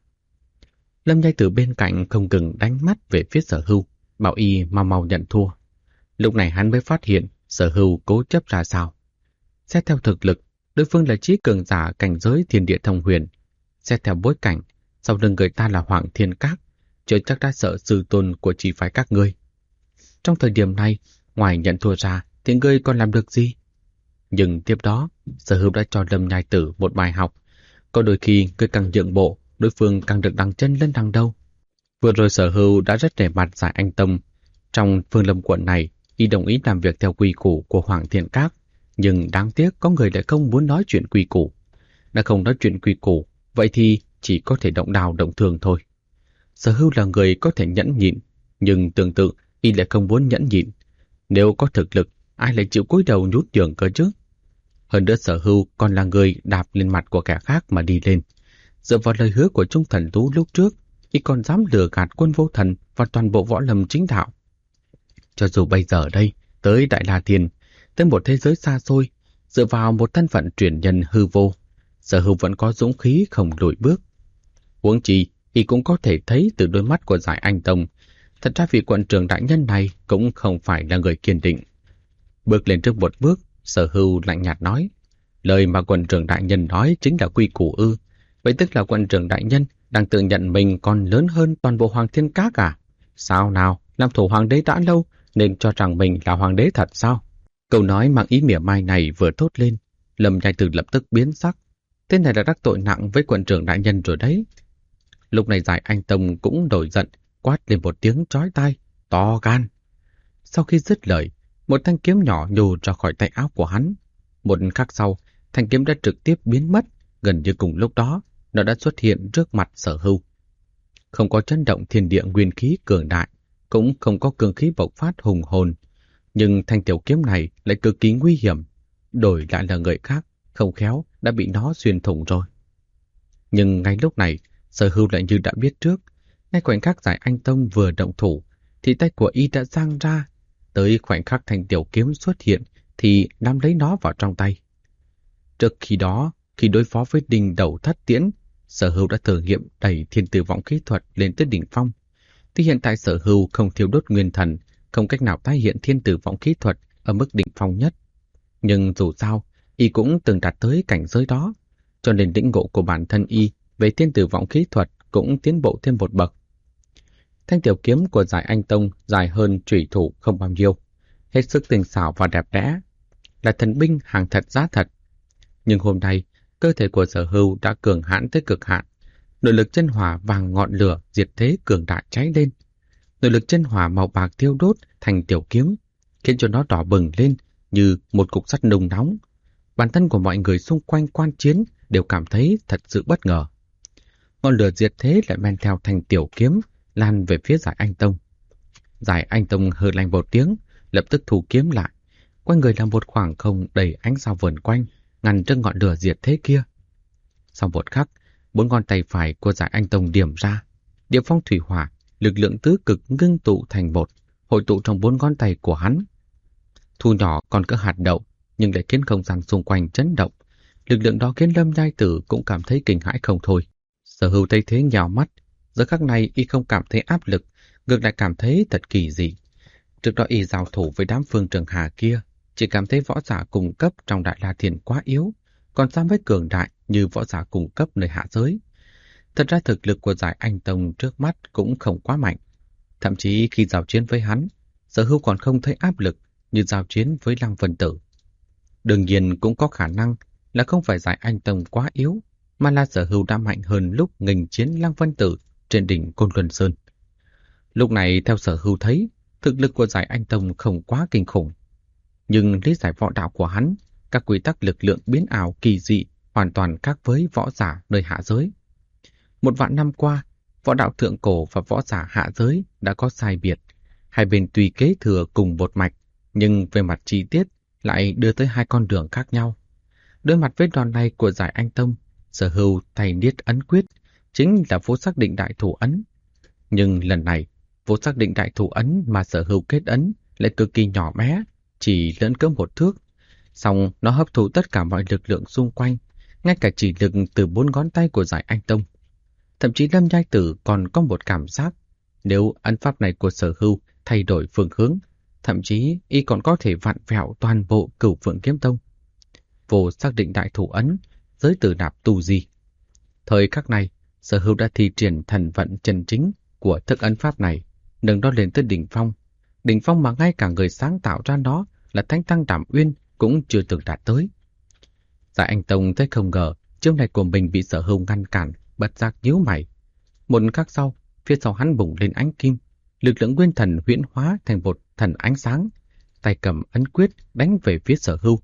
Lâm Nhai từ bên cạnh không ngừng đánh mắt về phía Sở Hưu, bảo y mau mau nhận thua. Lúc này hắn mới phát hiện Sở Hưu cố chấp ra sao. Xét theo thực lực, đối phương là chí cường giả cảnh giới thiên địa thông huyền. Xét theo bối cảnh, sau lưng người ta là Hoàng Thiên Các, chưa chắc đã sợ sư tôn của chỉ phái các ngươi. Trong thời điểm này, ngoài nhận thua ra thì ngươi còn làm được gì? Nhưng tiếp đó, Sở Hưu đã cho Lâm Nhai Tử một bài học. Có đôi khi ngươi càng nhượng bộ, đối phương càng được đằng chân lên đằng đầu. Vừa rồi Sở Hưu đã rất nể mặt Giải Anh Tông. Trong Phương Lâm quận này, y đồng ý làm việc theo quy củ của Hoàng Thiên Các, nhưng đáng tiếc có người lại không muốn nói chuyện quy củ. Đã không nói chuyện quy củ, vậy thì chỉ có thể động đao động thương thôi. Sở Hưu là người có thể nhẫn nhịn, nhưng tương tự y lại không muốn nhẫn nhịn. Nếu có thực lực, ai lại chịu cúi đầu nhút nhường cơ chứ? Hơn nữa Sở Hưu còn là người đạp lên mặt của kẻ khác mà đi lên. Dựa vào lời hứa của Trung Thần Tú lúc trước, y còn dám lừa gạt Quân Vô Thần và toàn bộ võ lâm chính đạo. Cho dù bây giờ đây, tới Đại La Thiên, tới một thế giới xa xôi, dựa vào một thân phận truyền nhân hư vô, Sở Hưu vẫn có dũng khí không lùi bước. Huống chi, y cũng có thể thấy từ đôi mắt của Giải Anh Tông, thật ra vị quận trưởng đại nhân này cũng không phải là người kiên định. Bước lên trước một bước, Sở Hưu lạnh nhạt nói, lời mà quận trưởng đại nhân nói chính là quy củ ư? Vậy tức là quận trưởng đại nhân đang tự nhận mình còn lớn hơn toàn bộ Hoàng Thiên Các à? Sao nào, làm thủ hoàng đế đã lâu nên cho rằng mình là hoàng đế thật sao? Câu nói mang ý mỉa mai này vừa thốt lên, Lâm Nhai Tử lập tức biến sắc. Thế này là đắc tội nặng với quận trưởng đại nhân rồi đấy. Lúc này Giải Anh Tông cũng nổi giận, quát lên một tiếng chói tai, to gan. Sau khi dứt lời, một thanh kiếm nhỏ nhô ra khỏi tay áo của hắn. Một khắc sau, thanh kiếm đã trực tiếp biến mất, gần như cùng lúc đó, nó đã xuất hiện trước mặt Sở Hưu. Không có chấn động thiên địa nguyên khí cường đại, cũng không có cương khí bộc phát hùng hồn, nhưng thanh tiểu kiếm này lại cực kỳ nguy hiểm, đổi lại là người khác, không khéo đã bị nó xuyên thủng rồi. Nhưng ngay lúc này, Sở Hưu lại như đã biết trước, ngay khoảnh khắc Giải Anh Tông vừa động thủ, thì tay của y đã giang ra, tới khoảnh khắc thanh tiểu kiếm xuất hiện thì nắm lấy nó vào trong tay. Trước khi đó, khi đối phó với Đinh Đầu Thất Tiễn, Sở Hưu đã thử nghiệm đẩy thiên tử vọng khí thuật lên tới đỉnh phong. Tuy hiện tại Sở Hưu không thiêu đốt nguyên thần, không cách nào tái hiện thiên tử vọng khí thuật ở mức đỉnh phong nhất, nhưng dù sao, y cũng từng đạt tới cảnh giới đó, cho nên lĩnh ngộ của bản thân y về thiên tử vọng khí thuật cũng tiến bộ thêm một bậc. Thanh tiểu kiếm của Giải Anh Tông dài hơn chủy thủ không bao nhiêu, hết sức tinh xảo và đẹp đẽ, là thần binh hàng thật giá thật. Nhưng hôm nay, cơ thể của Sở Hưu đã cường hãn tới cực hạn. Nội lực chân hỏa vàng ngọn lửa diệt thế cường đại cháy lên. Nội lực chân hỏa màu bạc thiêu đốt thành tiểu kiếm, khiến cho nó đỏ bừng lên như một cục sắt nung nóng. Bản thân của mọi người xung quanh quan chiến đều cảm thấy thật sự bất ngờ. Ngọn lửa diệt thế lại men theo thành tiểu kiếm, lan về phía Giải Anh Tông. Giải Anh Tông hừ lạnh một tiếng, lập tức thu kiếm lại. Quanh người là một khoảng không đầy ánh sao vờn quanh, ngăn trước ngọn lửa diệt thế kia. Sau một khắc, 4 ngón tay phải của Giải Anh Tông điểm ra. Địa phong thủy hỏa, lực lượng tứ cực ngưng tụ thành một, hội tụ trong 4 ngón tay của hắn. Thu nhỏ còn cỡ hạt đậu, nhưng lại khiến không gian xung quanh chấn động. Lực lượng đó khiến Lâm Nhai Tử cũng cảm thấy kinh hãi không thôi. Sở Hưu thấy thế nhào mắt, giờ khắc này y không cảm thấy áp lực, ngược lại cảm thấy thật kỳ dị. Trước đó y giao thủ với đám Phương Trường Hà kia, chỉ cảm thấy võ giả cùng cấp trong Đại La Thiên quá yếu, còn dám với cường đại như võ giả cùng cấp nơi hạ giới. Thật ra thực lực của Giải Anh Tông trước mắt cũng không quá mạnh. Thậm chí khi giao chiến với hắn, Sở Hưu còn không thấy áp lực như giao chiến với Lăng Vân Tử. Đương nhiên cũng có khả năng là không phải Giải Anh Tông quá yếu, mà là Sở Hưu đã mạnh hơn lúc nghênh chiến Lăng Vân Tử trên đỉnh Côn Luân Sơn. Lúc này theo Sở Hưu thấy, thực lực của Giải Anh Tông không quá kinh khủng. Nhưng lý giải võ đạo của hắn, các quy tắc lực lượng biến ảo kỳ dị hoàn toàn khác với võ giả nơi hạ giới. 1 vạn năm qua, võ đạo thượng cổ và võ giả hạ giới đã có sai biệt. Hai bên tùy kế thừa cùng một mạch, nhưng về mặt chi tiết lại đưa tới 2 con đường khác nhau. Đối mặt với đòn này của Giải Anh Tông, Sở Hưu thay niết ấn quyết, chính là vô xác định đại thủ ấn. Nhưng lần này, vô xác định đại thủ ấn mà Sở Hưu kết ấn lại cực kỳ nhỏ bé, chỉ lớn cỡ 1 thước. Song nó hấp thụ tất cả mọi lực lượng xung quanh, ngay cả chỉ lực từ 4 ngón tay của Giải Anh Tông. Thậm chí Lâm Nhai Tử còn có một cảm giác, nếu ấn pháp này của Sở Hưu thay đổi phương hướng, thậm chí y còn có thể vặn vẹo toàn bộ Cửu Phượng Kiếm Tông. Vô xác định đại thủ ấn, giới tử nạp tu di. Thời khắc này, Sở Hưu đã thi triển thần vận chân chính của thức ấn pháp này, nâng nó lên tới đỉnh phong. Đỉnh phong mà ngay cả người sáng tạo ra nó là Thánh Tăng Đảm Uyên cũng chưa từng đạt tới. Giải Anh Tông thấy không ngờ chiêu này của mình bị Sở Hưu ngăn cản, bật giác nhíu mày. Một khắc sau, phía sau hắn bùng lên ánh kim, lực lượng nguyên thần huyễn hóa thành một thần ánh sáng, tay cầm ấn quyết đánh về phía Sở Hưu.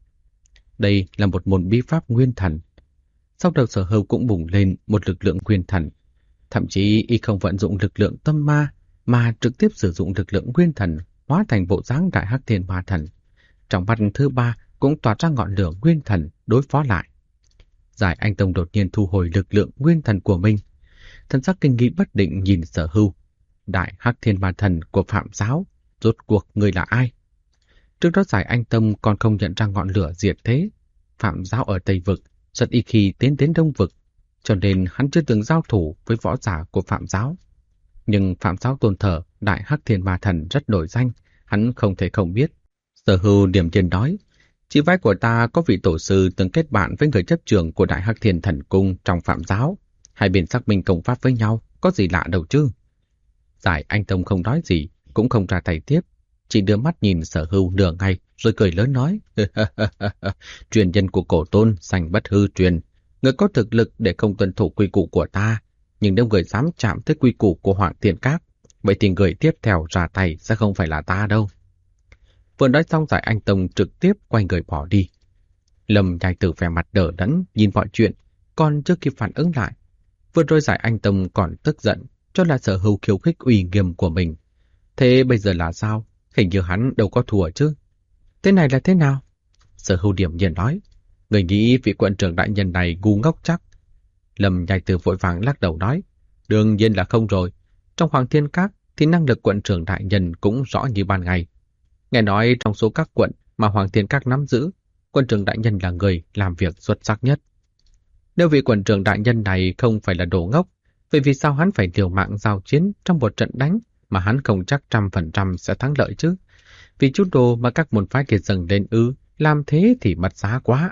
Đây là một môn bí pháp nguyên thần. Sau đầu Sở Hưu cũng bùng lên một lực lượng nguyên thần. Thậm chí y không vận dụng lực lượng tâm ma, mà trực tiếp sử dụng lực lượng nguyên thần hóa thành bộ dáng Đại Hắc Thiên Ma Thần. Trong mắt thứ 3 cũng tỏa ra ngọn lửa nguyên thần đối phó lại. Giải Anh Tông đột nhiên thu hồi lực lượng nguyên thần của mình. Thần sắc kinh nghi bất định nhìn Sở Hưu. Đại Hắc Thiên Ma Thần của Phạm Giáo, rốt cuộc người là ai? Trước đó Giải Anh Tông còn không nhận ra ngọn lửa diệt thế. Phạm Giáo ở Tây Vực, rất ít khi tiến đến Đông Vực, cho nên hắn chưa từng giao thủ với võ giả của Phạm Giáo. Nhưng Phạm Giáo tôn thờ Đại Hắc Thiên Ma Thần rất nổi danh, hắn không thể không biết. Sở Hưu điềm nhiên nói, chỉ vai của ta có vị tổ sư từng kết bạn với người chấp trường của Đại Hắc Thiên Thần Cung trong Phạm Giáo. Hai bên xác minh công pháp với nhau, có gì lạ đâu chứ? Giải Anh Tông không nói gì, cũng không ra tay tiếp, chỉ đưa mắt nhìn Sở Hưu nửa ngày, rồi cười lớn nói, truyền nhân của cổ tôn sanh bất hư truyền, người có thực lực để không tuân thủ quy củ của ta, nhưng nếu người dám chạm tới quy củ của Hoàng Thiên Các, vậy thì người tiếp theo ra tay sẽ không phải là ta đâu. Vừa nói xong Giải Anh Tông trực tiếp quay người bỏ đi. Lâm Nhai Tử vẻ mặt đờ đẫn nhìn mọi chuyện, còn chưa kịp phản ứng lại. Vừa rồi Giải Anh Tông còn tức giận, cho là Sở Hưu khiêu khích uy nghiêm của mình. Thế bây giờ là sao? Hình như hắn đâu có thua chứ. Thế này là thế nào? Sở Hưu điểm nhiên nói. Người nghĩ vị quận trưởng đại nhân này ngu ngốc chắc. Lâm Nhai Tử vội vàng lắc đầu nói. Đương nhiên là không rồi. Trong Hoàng Thiên Các thì năng lực quận trưởng đại nhân cũng rõ như ban ngày. Nghe nói trong số các quận mà Hoàng Thiên Các nắm giữ, quận trưởng đại nhân là người làm việc xuất sắc nhất. Nếu vị quận trưởng đại nhân này không phải là đồ ngốc, vậy vì sao hắn phải liều mạng giao chiến trong một trận đánh mà hắn không chắc 100% sẽ thắng lợi chứ? Vì chút đồ mà các môn phái kia dâng lên làm thế thì mất giá quá.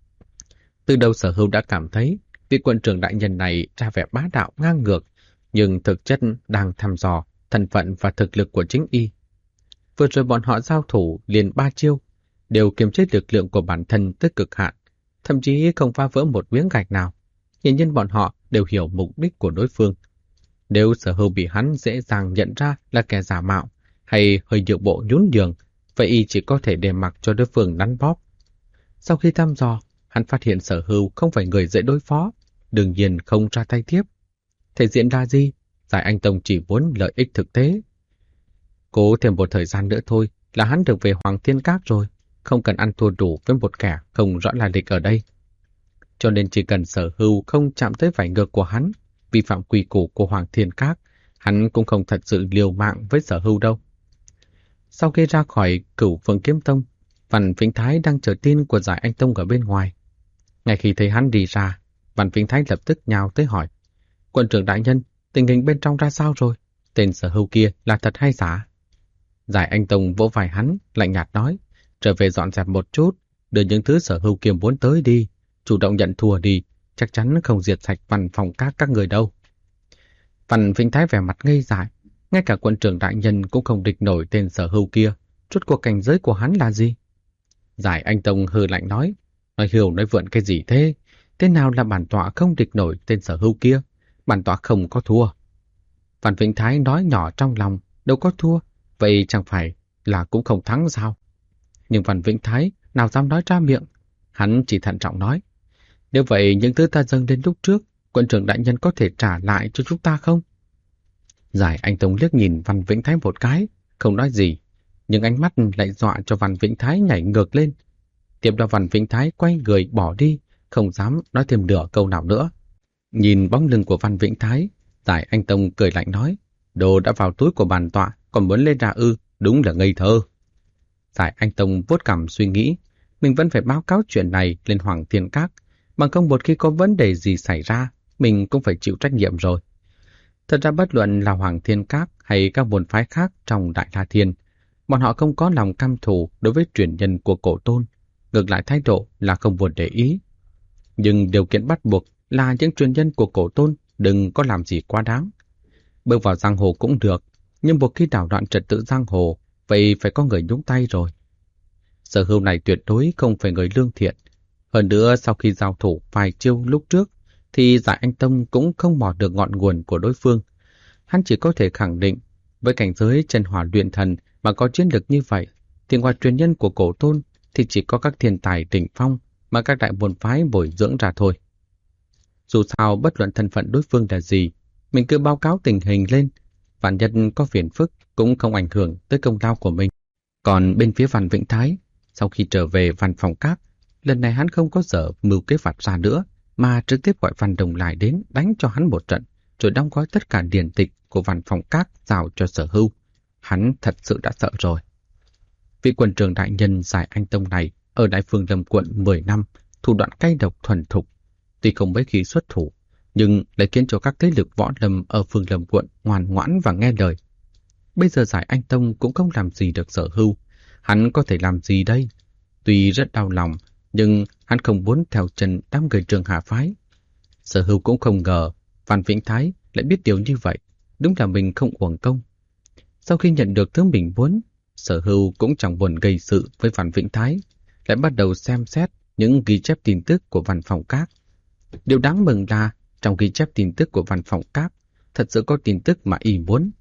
Từ đầu Sở Hưu đã cảm thấy vị quận trưởng đại nhân này ra vẻ bá đạo ngang ngược, nhưng thực chất đang thăm dò thân phận và thực lực của chính y. Vừa rồi bọn họ giao thủ liền 3 chiêu, đều kiềm chế lực lượng của bản thân tới cực hạn. thậm chí không phá vỡ một miếng gạch nào. Hiển nhiên bọn họ đều hiểu mục đích của đối phương. Nếu Sở Hưu bị hắn dễ dàng nhận ra là kẻ giả mạo hay hơi nhượng bộ nhún nhường, vậy y chỉ có thể để mặc cho đối phương nắn bóp. Sau khi thăm dò, hắn phát hiện Sở Hưu không phải người dễ đối phó, đương nhiên không ra tay tiếp. Thể diện là gì? Giải Anh Tông chỉ muốn lợi ích thực tế. Cố thêm một thời gian nữa thôi là hắn được về Hoàng Thiên Các rồi, không cần ăn thua đủ với một kẻ không rõ lai lịch ở đây. Cho nên chỉ cần Sở Hưu không chạm tới vảy ngược của hắn, vi phạm quy củ của Hoàng Thiên Các, hắn cũng không thật sự liều mạng với Sở Hưu đâu. Sau khi ra khỏi Cửu Phượng Kiếm Tông, Văn Vĩnh Thái đang chờ tin của Giải Anh Tông ở bên ngoài. Ngay khi thấy hắn đi ra, Văn Vĩnh Thái lập tức nhào tới hỏi: "Quận trưởng đại nhân, tình hình bên trong ra sao rồi? Tên Sở Hưu kia là thật hay giả?" Giải Anh Tông vỗ vai hắn, lạnh nhạt nói: "Trở về dọn dẹp một chút, đưa những thứ Sở Hưu kia muốn tới đi, chủ động nhận thua đi, chắc chắn không diệt sạch Văn Phòng các người đâu." Văn Vĩnh Thái vẻ mặt ngây dại, ngay cả quận trưởng đại nhân cũng không địch nổi tên Sở Hưu kia, rốt cuộc cảnh giới của hắn là gì? Giải Anh Tông hừ lạnh nói hiểu nói vượn cái gì thế? Thế nào là bản tọa không địch nổi tên Sở Hưu kia? Bản tọa không có thua. Văn Vĩnh Thái nói nhỏ trong lòng, đâu có thua, vậy chẳng phải là cũng không thắng sao? Nhưng Văn Vĩnh Thái nào dám nói ra miệng, hắn chỉ thận trọng nói: "Nếu vậy những thứ ta dâng đến lúc trước, quận trưởng đại nhân có thể trả lại cho chúng ta không?" Giải Anh Tông liếc nhìn Văn Vĩnh Thái một cái, không nói gì, nhưng ánh mắt lại dọa cho Văn Vĩnh Thái nhảy ngược lên. Tiếp đó Văn Vĩnh Thái quay người bỏ đi, không dám nói thêm nửa câu nào nữa. Nhìn bóng lưng của Văn Vĩnh Thái, Giải Anh Tông cười lạnh nói: "Đồ đã vào túi của bản tọa, còn muốn lên ra ư, đúng là ngây thơ." Giải Anh Tông vuốt cằm suy nghĩ, mình vẫn phải báo cáo chuyện này lên Hoàng Thiên Các, bằng không một khi có vấn đề gì xảy ra, mình cũng phải chịu trách nhiệm rồi. Thật ra bất luận là Hoàng Thiên Các hay các môn phái khác trong Đại La Thiên, bọn họ không có lòng căm thù đối với truyền nhân của Cổ Tôn, ngược lại thái độ là không buồn để ý. Nhưng điều kiện bắt buộc là những truyền nhân của Cổ Tôn đừng có làm gì quá đáng. Bước vào giang hồ cũng được, nhưng một khi đảo loạn trật tự giang hồ, vậy phải có người nhúng tay rồi. Sở Hưu này tuyệt đối không phải người lương thiện. Hơn nữa sau khi giao thủ vài chiêu lúc trước, thì Giải Anh Tông cũng không mò được ngọn nguồn của đối phương. Hắn chỉ có thể khẳng định, với cảnh giới chân hỏa luyện thần mà có chiến lược như vậy, thì ngoài truyền nhân của Cổ Tôn thì chỉ có các thiên tài đỉnh phong mà các đại môn phái bồi dưỡng ra thôi. Dù sao bất luận thân phận đối phương là gì, mình cứ báo cáo tình hình lên, vạn nhất có phiền phức cũng không ảnh hưởng tới công lao của mình. Còn bên phía Văn Vĩnh Thái, sau khi trở về Văn Phòng Các, lần này hắn không có dở mưu kế vặt ra nữa, mà trực tiếp gọi Văn Đồng lại đến đánh cho hắn một trận, rồi đóng gói tất cả điển tịch của Văn Phòng Các giao cho Sở Hưu. Hắn thật sự đã sợ rồi. Vị quận trưởng đại nhân Giải Anh Tông này ở Đại Phương Lâm quận 10 năm, thủ đoạn cay độc thuần thục, tuy không mấy khi xuất thủ, nhưng lại khiến cho các thế lực võ lâm ở Phương Lâm quận ngoan ngoãn và nghe lời. Bây giờ Giải Anh Tông cũng không làm gì được Sở Hưu, hắn có thể làm gì đây? Tuy rất đau lòng, nhưng hắn không muốn theo chân đám người Trường Hà phái. Sở Hưu cũng không ngờ Văn Vĩnh Thái lại biết điều như vậy, đúng là mình không uổng công. Sau khi nhận được thứ mình muốn, Sở Hưu cũng chẳng buồn gây sự với Văn Vĩnh Thái, lại bắt đầu xem xét những ghi chép tin tức của Văn Phòng Các. Điều đáng mừng là trong ghi chép tin tức của Văn Phòng Các thật sự có tin tức mà y muốn.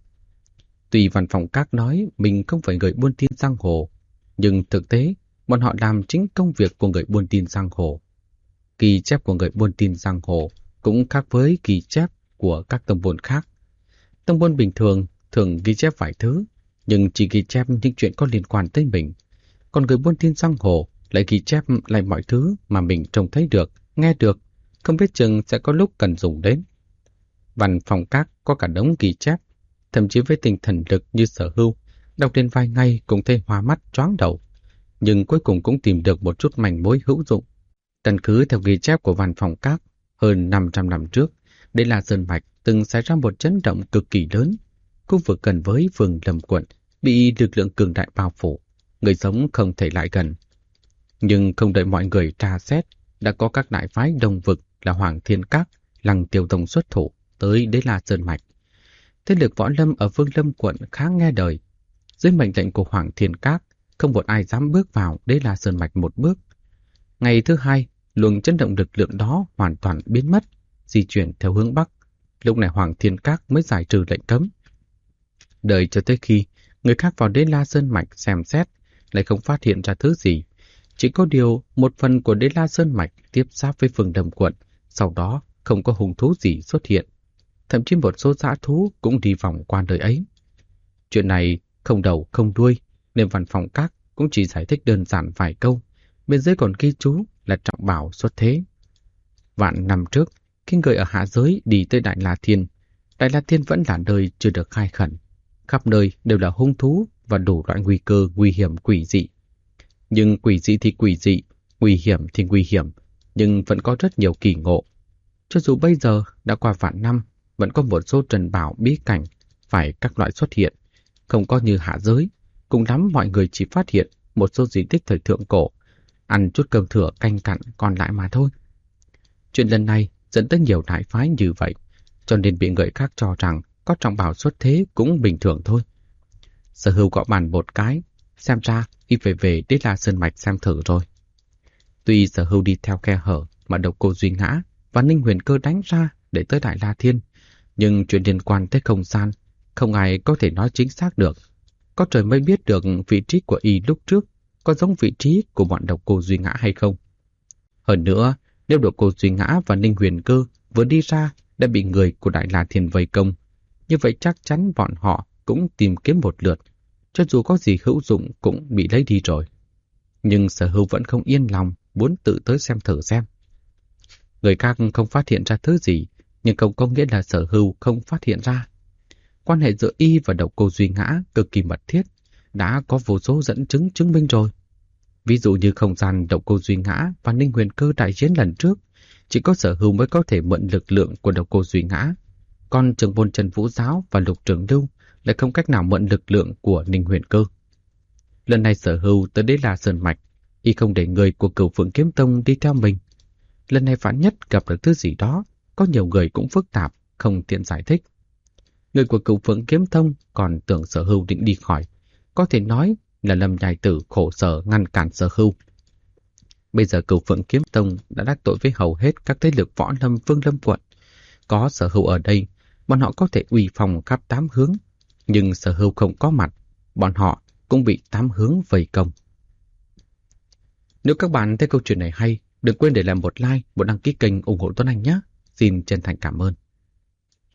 Tuy Văn Phòng Các nói mình không phải người buôn tin giang hồ, nhưng thực tế bọn họ làm chính công việc của người buôn tin giang hồ. Ghi chép của người buôn tin giang hồ cũng khác với ghi chép của các tông môn khác. Tông môn bình thường thường ghi chép vài thứ, nhưng chỉ ghi chép những chuyện có liên quan tới mình. Còn người buôn tin giang hồ lại ghi chép lại mọi thứ mà mình trông thấy được, nghe được, không biết chừng sẽ có lúc cần dùng đến. Văn Phòng Các có cả đống ghi chép, thậm chí với tinh thần lực như Sở Hưu, đọc đến vài ngày cũng thấy hoa mắt choáng đầu, nhưng cuối cùng cũng tìm được một chút manh mối hữu dụng. Căn cứ theo ghi chép của Văn Phòng Các, hơn 500 năm trước, đây là Sơn Mạch từng xảy ra một chấn động cực kỳ lớn. Khu vực gần với phường Lâm quận bị lực lượng cường đại bao phủ, người sống không thể lại gần. Nhưng không đợi mọi người tra xét, đã có các đại phái đông vực là Hoàng Thiên Các, Lăng Tiêu Tông xuất thủ tới Đế La Sơn Mạch. Thế lực võ lâm ở Phương Lâm quận khá nghe đời. Dưới mệnh lệnh của Hoàng Thiên Các, không một ai dám bước vào Đế La Sơn Mạch một bước. Ngày thứ hai, luồng chấn động lực lượng đó hoàn toàn biến mất, di chuyển theo hướng Bắc. Lúc này Hoàng Thiên Các mới giải trừ lệnh cấm. Đợi cho tới khi người khác vào Đế La Sơn Mạch xem xét, lại không phát hiện ra thứ gì. Chỉ có điều một phần của Đế La Sơn Mạch tiếp giáp với phường Đầm Quận, sau đó không có hung thú gì xuất hiện. Thậm chí một số dã thú cũng đi vòng qua nơi ấy. Chuyện này không đầu không đuôi, nên văn phòng các cũng chỉ giải thích đơn giản vài câu. Bên dưới còn ghi chú là trọng bảo xuất thế. Vạn năm trước, khi người ở hạ giới đi tới Đại La Thiên vẫn là nơi chưa được khai khẩn. Khắp nơi đều là hung thú và đủ loại nguy cơ nguy hiểm quỷ dị. Nhưng quỷ dị thì quỷ dị, nguy hiểm thì nguy hiểm, nhưng vẫn có rất nhiều kỳ ngộ. Cho dù bây giờ đã qua vạn năm, vẫn có một số trần bảo bí cảnh phải các loại xuất hiện. Không có như hạ giới, cùng lắm mọi người chỉ phát hiện một số di tích thời thượng cổ, ăn chút cơm thừa canh cặn còn lại mà thôi. Chuyện lần này dẫn tới nhiều đại phái như vậy, cho nên bị người khác cho rằng có trọng bảo xuất thế cũng bình thường thôi. Sở Hưu gõ bàn một cái, xem ra y phải về Đế La Sơn Mạch xem thử rồi. Tuy Sở Hưu đi theo khe hở mà Độc Cô Duy Ngã và Ninh Huyền Cơ đánh ra để tới Đại La Thiên, nhưng chuyện liên quan tới không gian, không ai có thể nói chính xác được. Có trời mới biết được vị trí của y lúc trước có giống vị trí của bọn Độc Cô Duy Ngã hay không. Hơn nữa, nếu Độc Cô Duy Ngã và Ninh Huyền Cơ vừa đi ra đã bị người của Đại La Thiên vây công, như vậy chắc chắn bọn họ cũng tìm kiếm một lượt, cho dù có gì hữu dụng cũng bị lấy đi rồi. Nhưng Sở Hưu vẫn không yên lòng, muốn tự tới xem thử xem. Người khác không phát hiện ra thứ gì, nhưng không có nghĩa là Sở Hưu không phát hiện ra. Quan hệ giữa y và Độc Cô Duy Ngã cực kỳ mật thiết, đã có vô số dẫn chứng chứng minh rồi. Ví dụ như không gian Độc Cô Duy Ngã và Ninh Huyền Cơ đại chiến lần trước, chỉ có Sở Hưu mới có thể mượn lực lượng của Độc Cô Duy Ngã, còn trưởng môn Trần Vũ Giáo và Lục Trường Lưu lại không cách nào mượn lực lượng của Ninh Huyền Cơ. Lần này Sở Hưu tới Đế La Sơn Mạch, y không để người của Cửu Phượng Kiếm Tông đi theo mình. Lần này vạn nhất gặp được thứ gì đó, có nhiều người cũng phức tạp, không tiện giải thích. Người của Cửu Phượng Kiếm Tông còn tưởng Sở Hưu định đi khỏi, có thể nói là Lâm Nhai Tử khổ sở ngăn cản Sở Hưu. Bây giờ Cửu Phượng Kiếm Tông đã đắc tội với hầu hết các thế lực võ lâm Vương Lâm quận. Có Sở Hưu ở đây, bọn họ có thể uy phong khắp tám hướng, nhưng Sở Hưu không có mặt, bọn họ cũng bị tám hướng vây công. Nếu các bạn thấy câu chuyện này hay, đừng quên để làm một like, một đăng ký kênh ủng hộ Tuấn Anh nhé. Xin chân thành cảm ơn.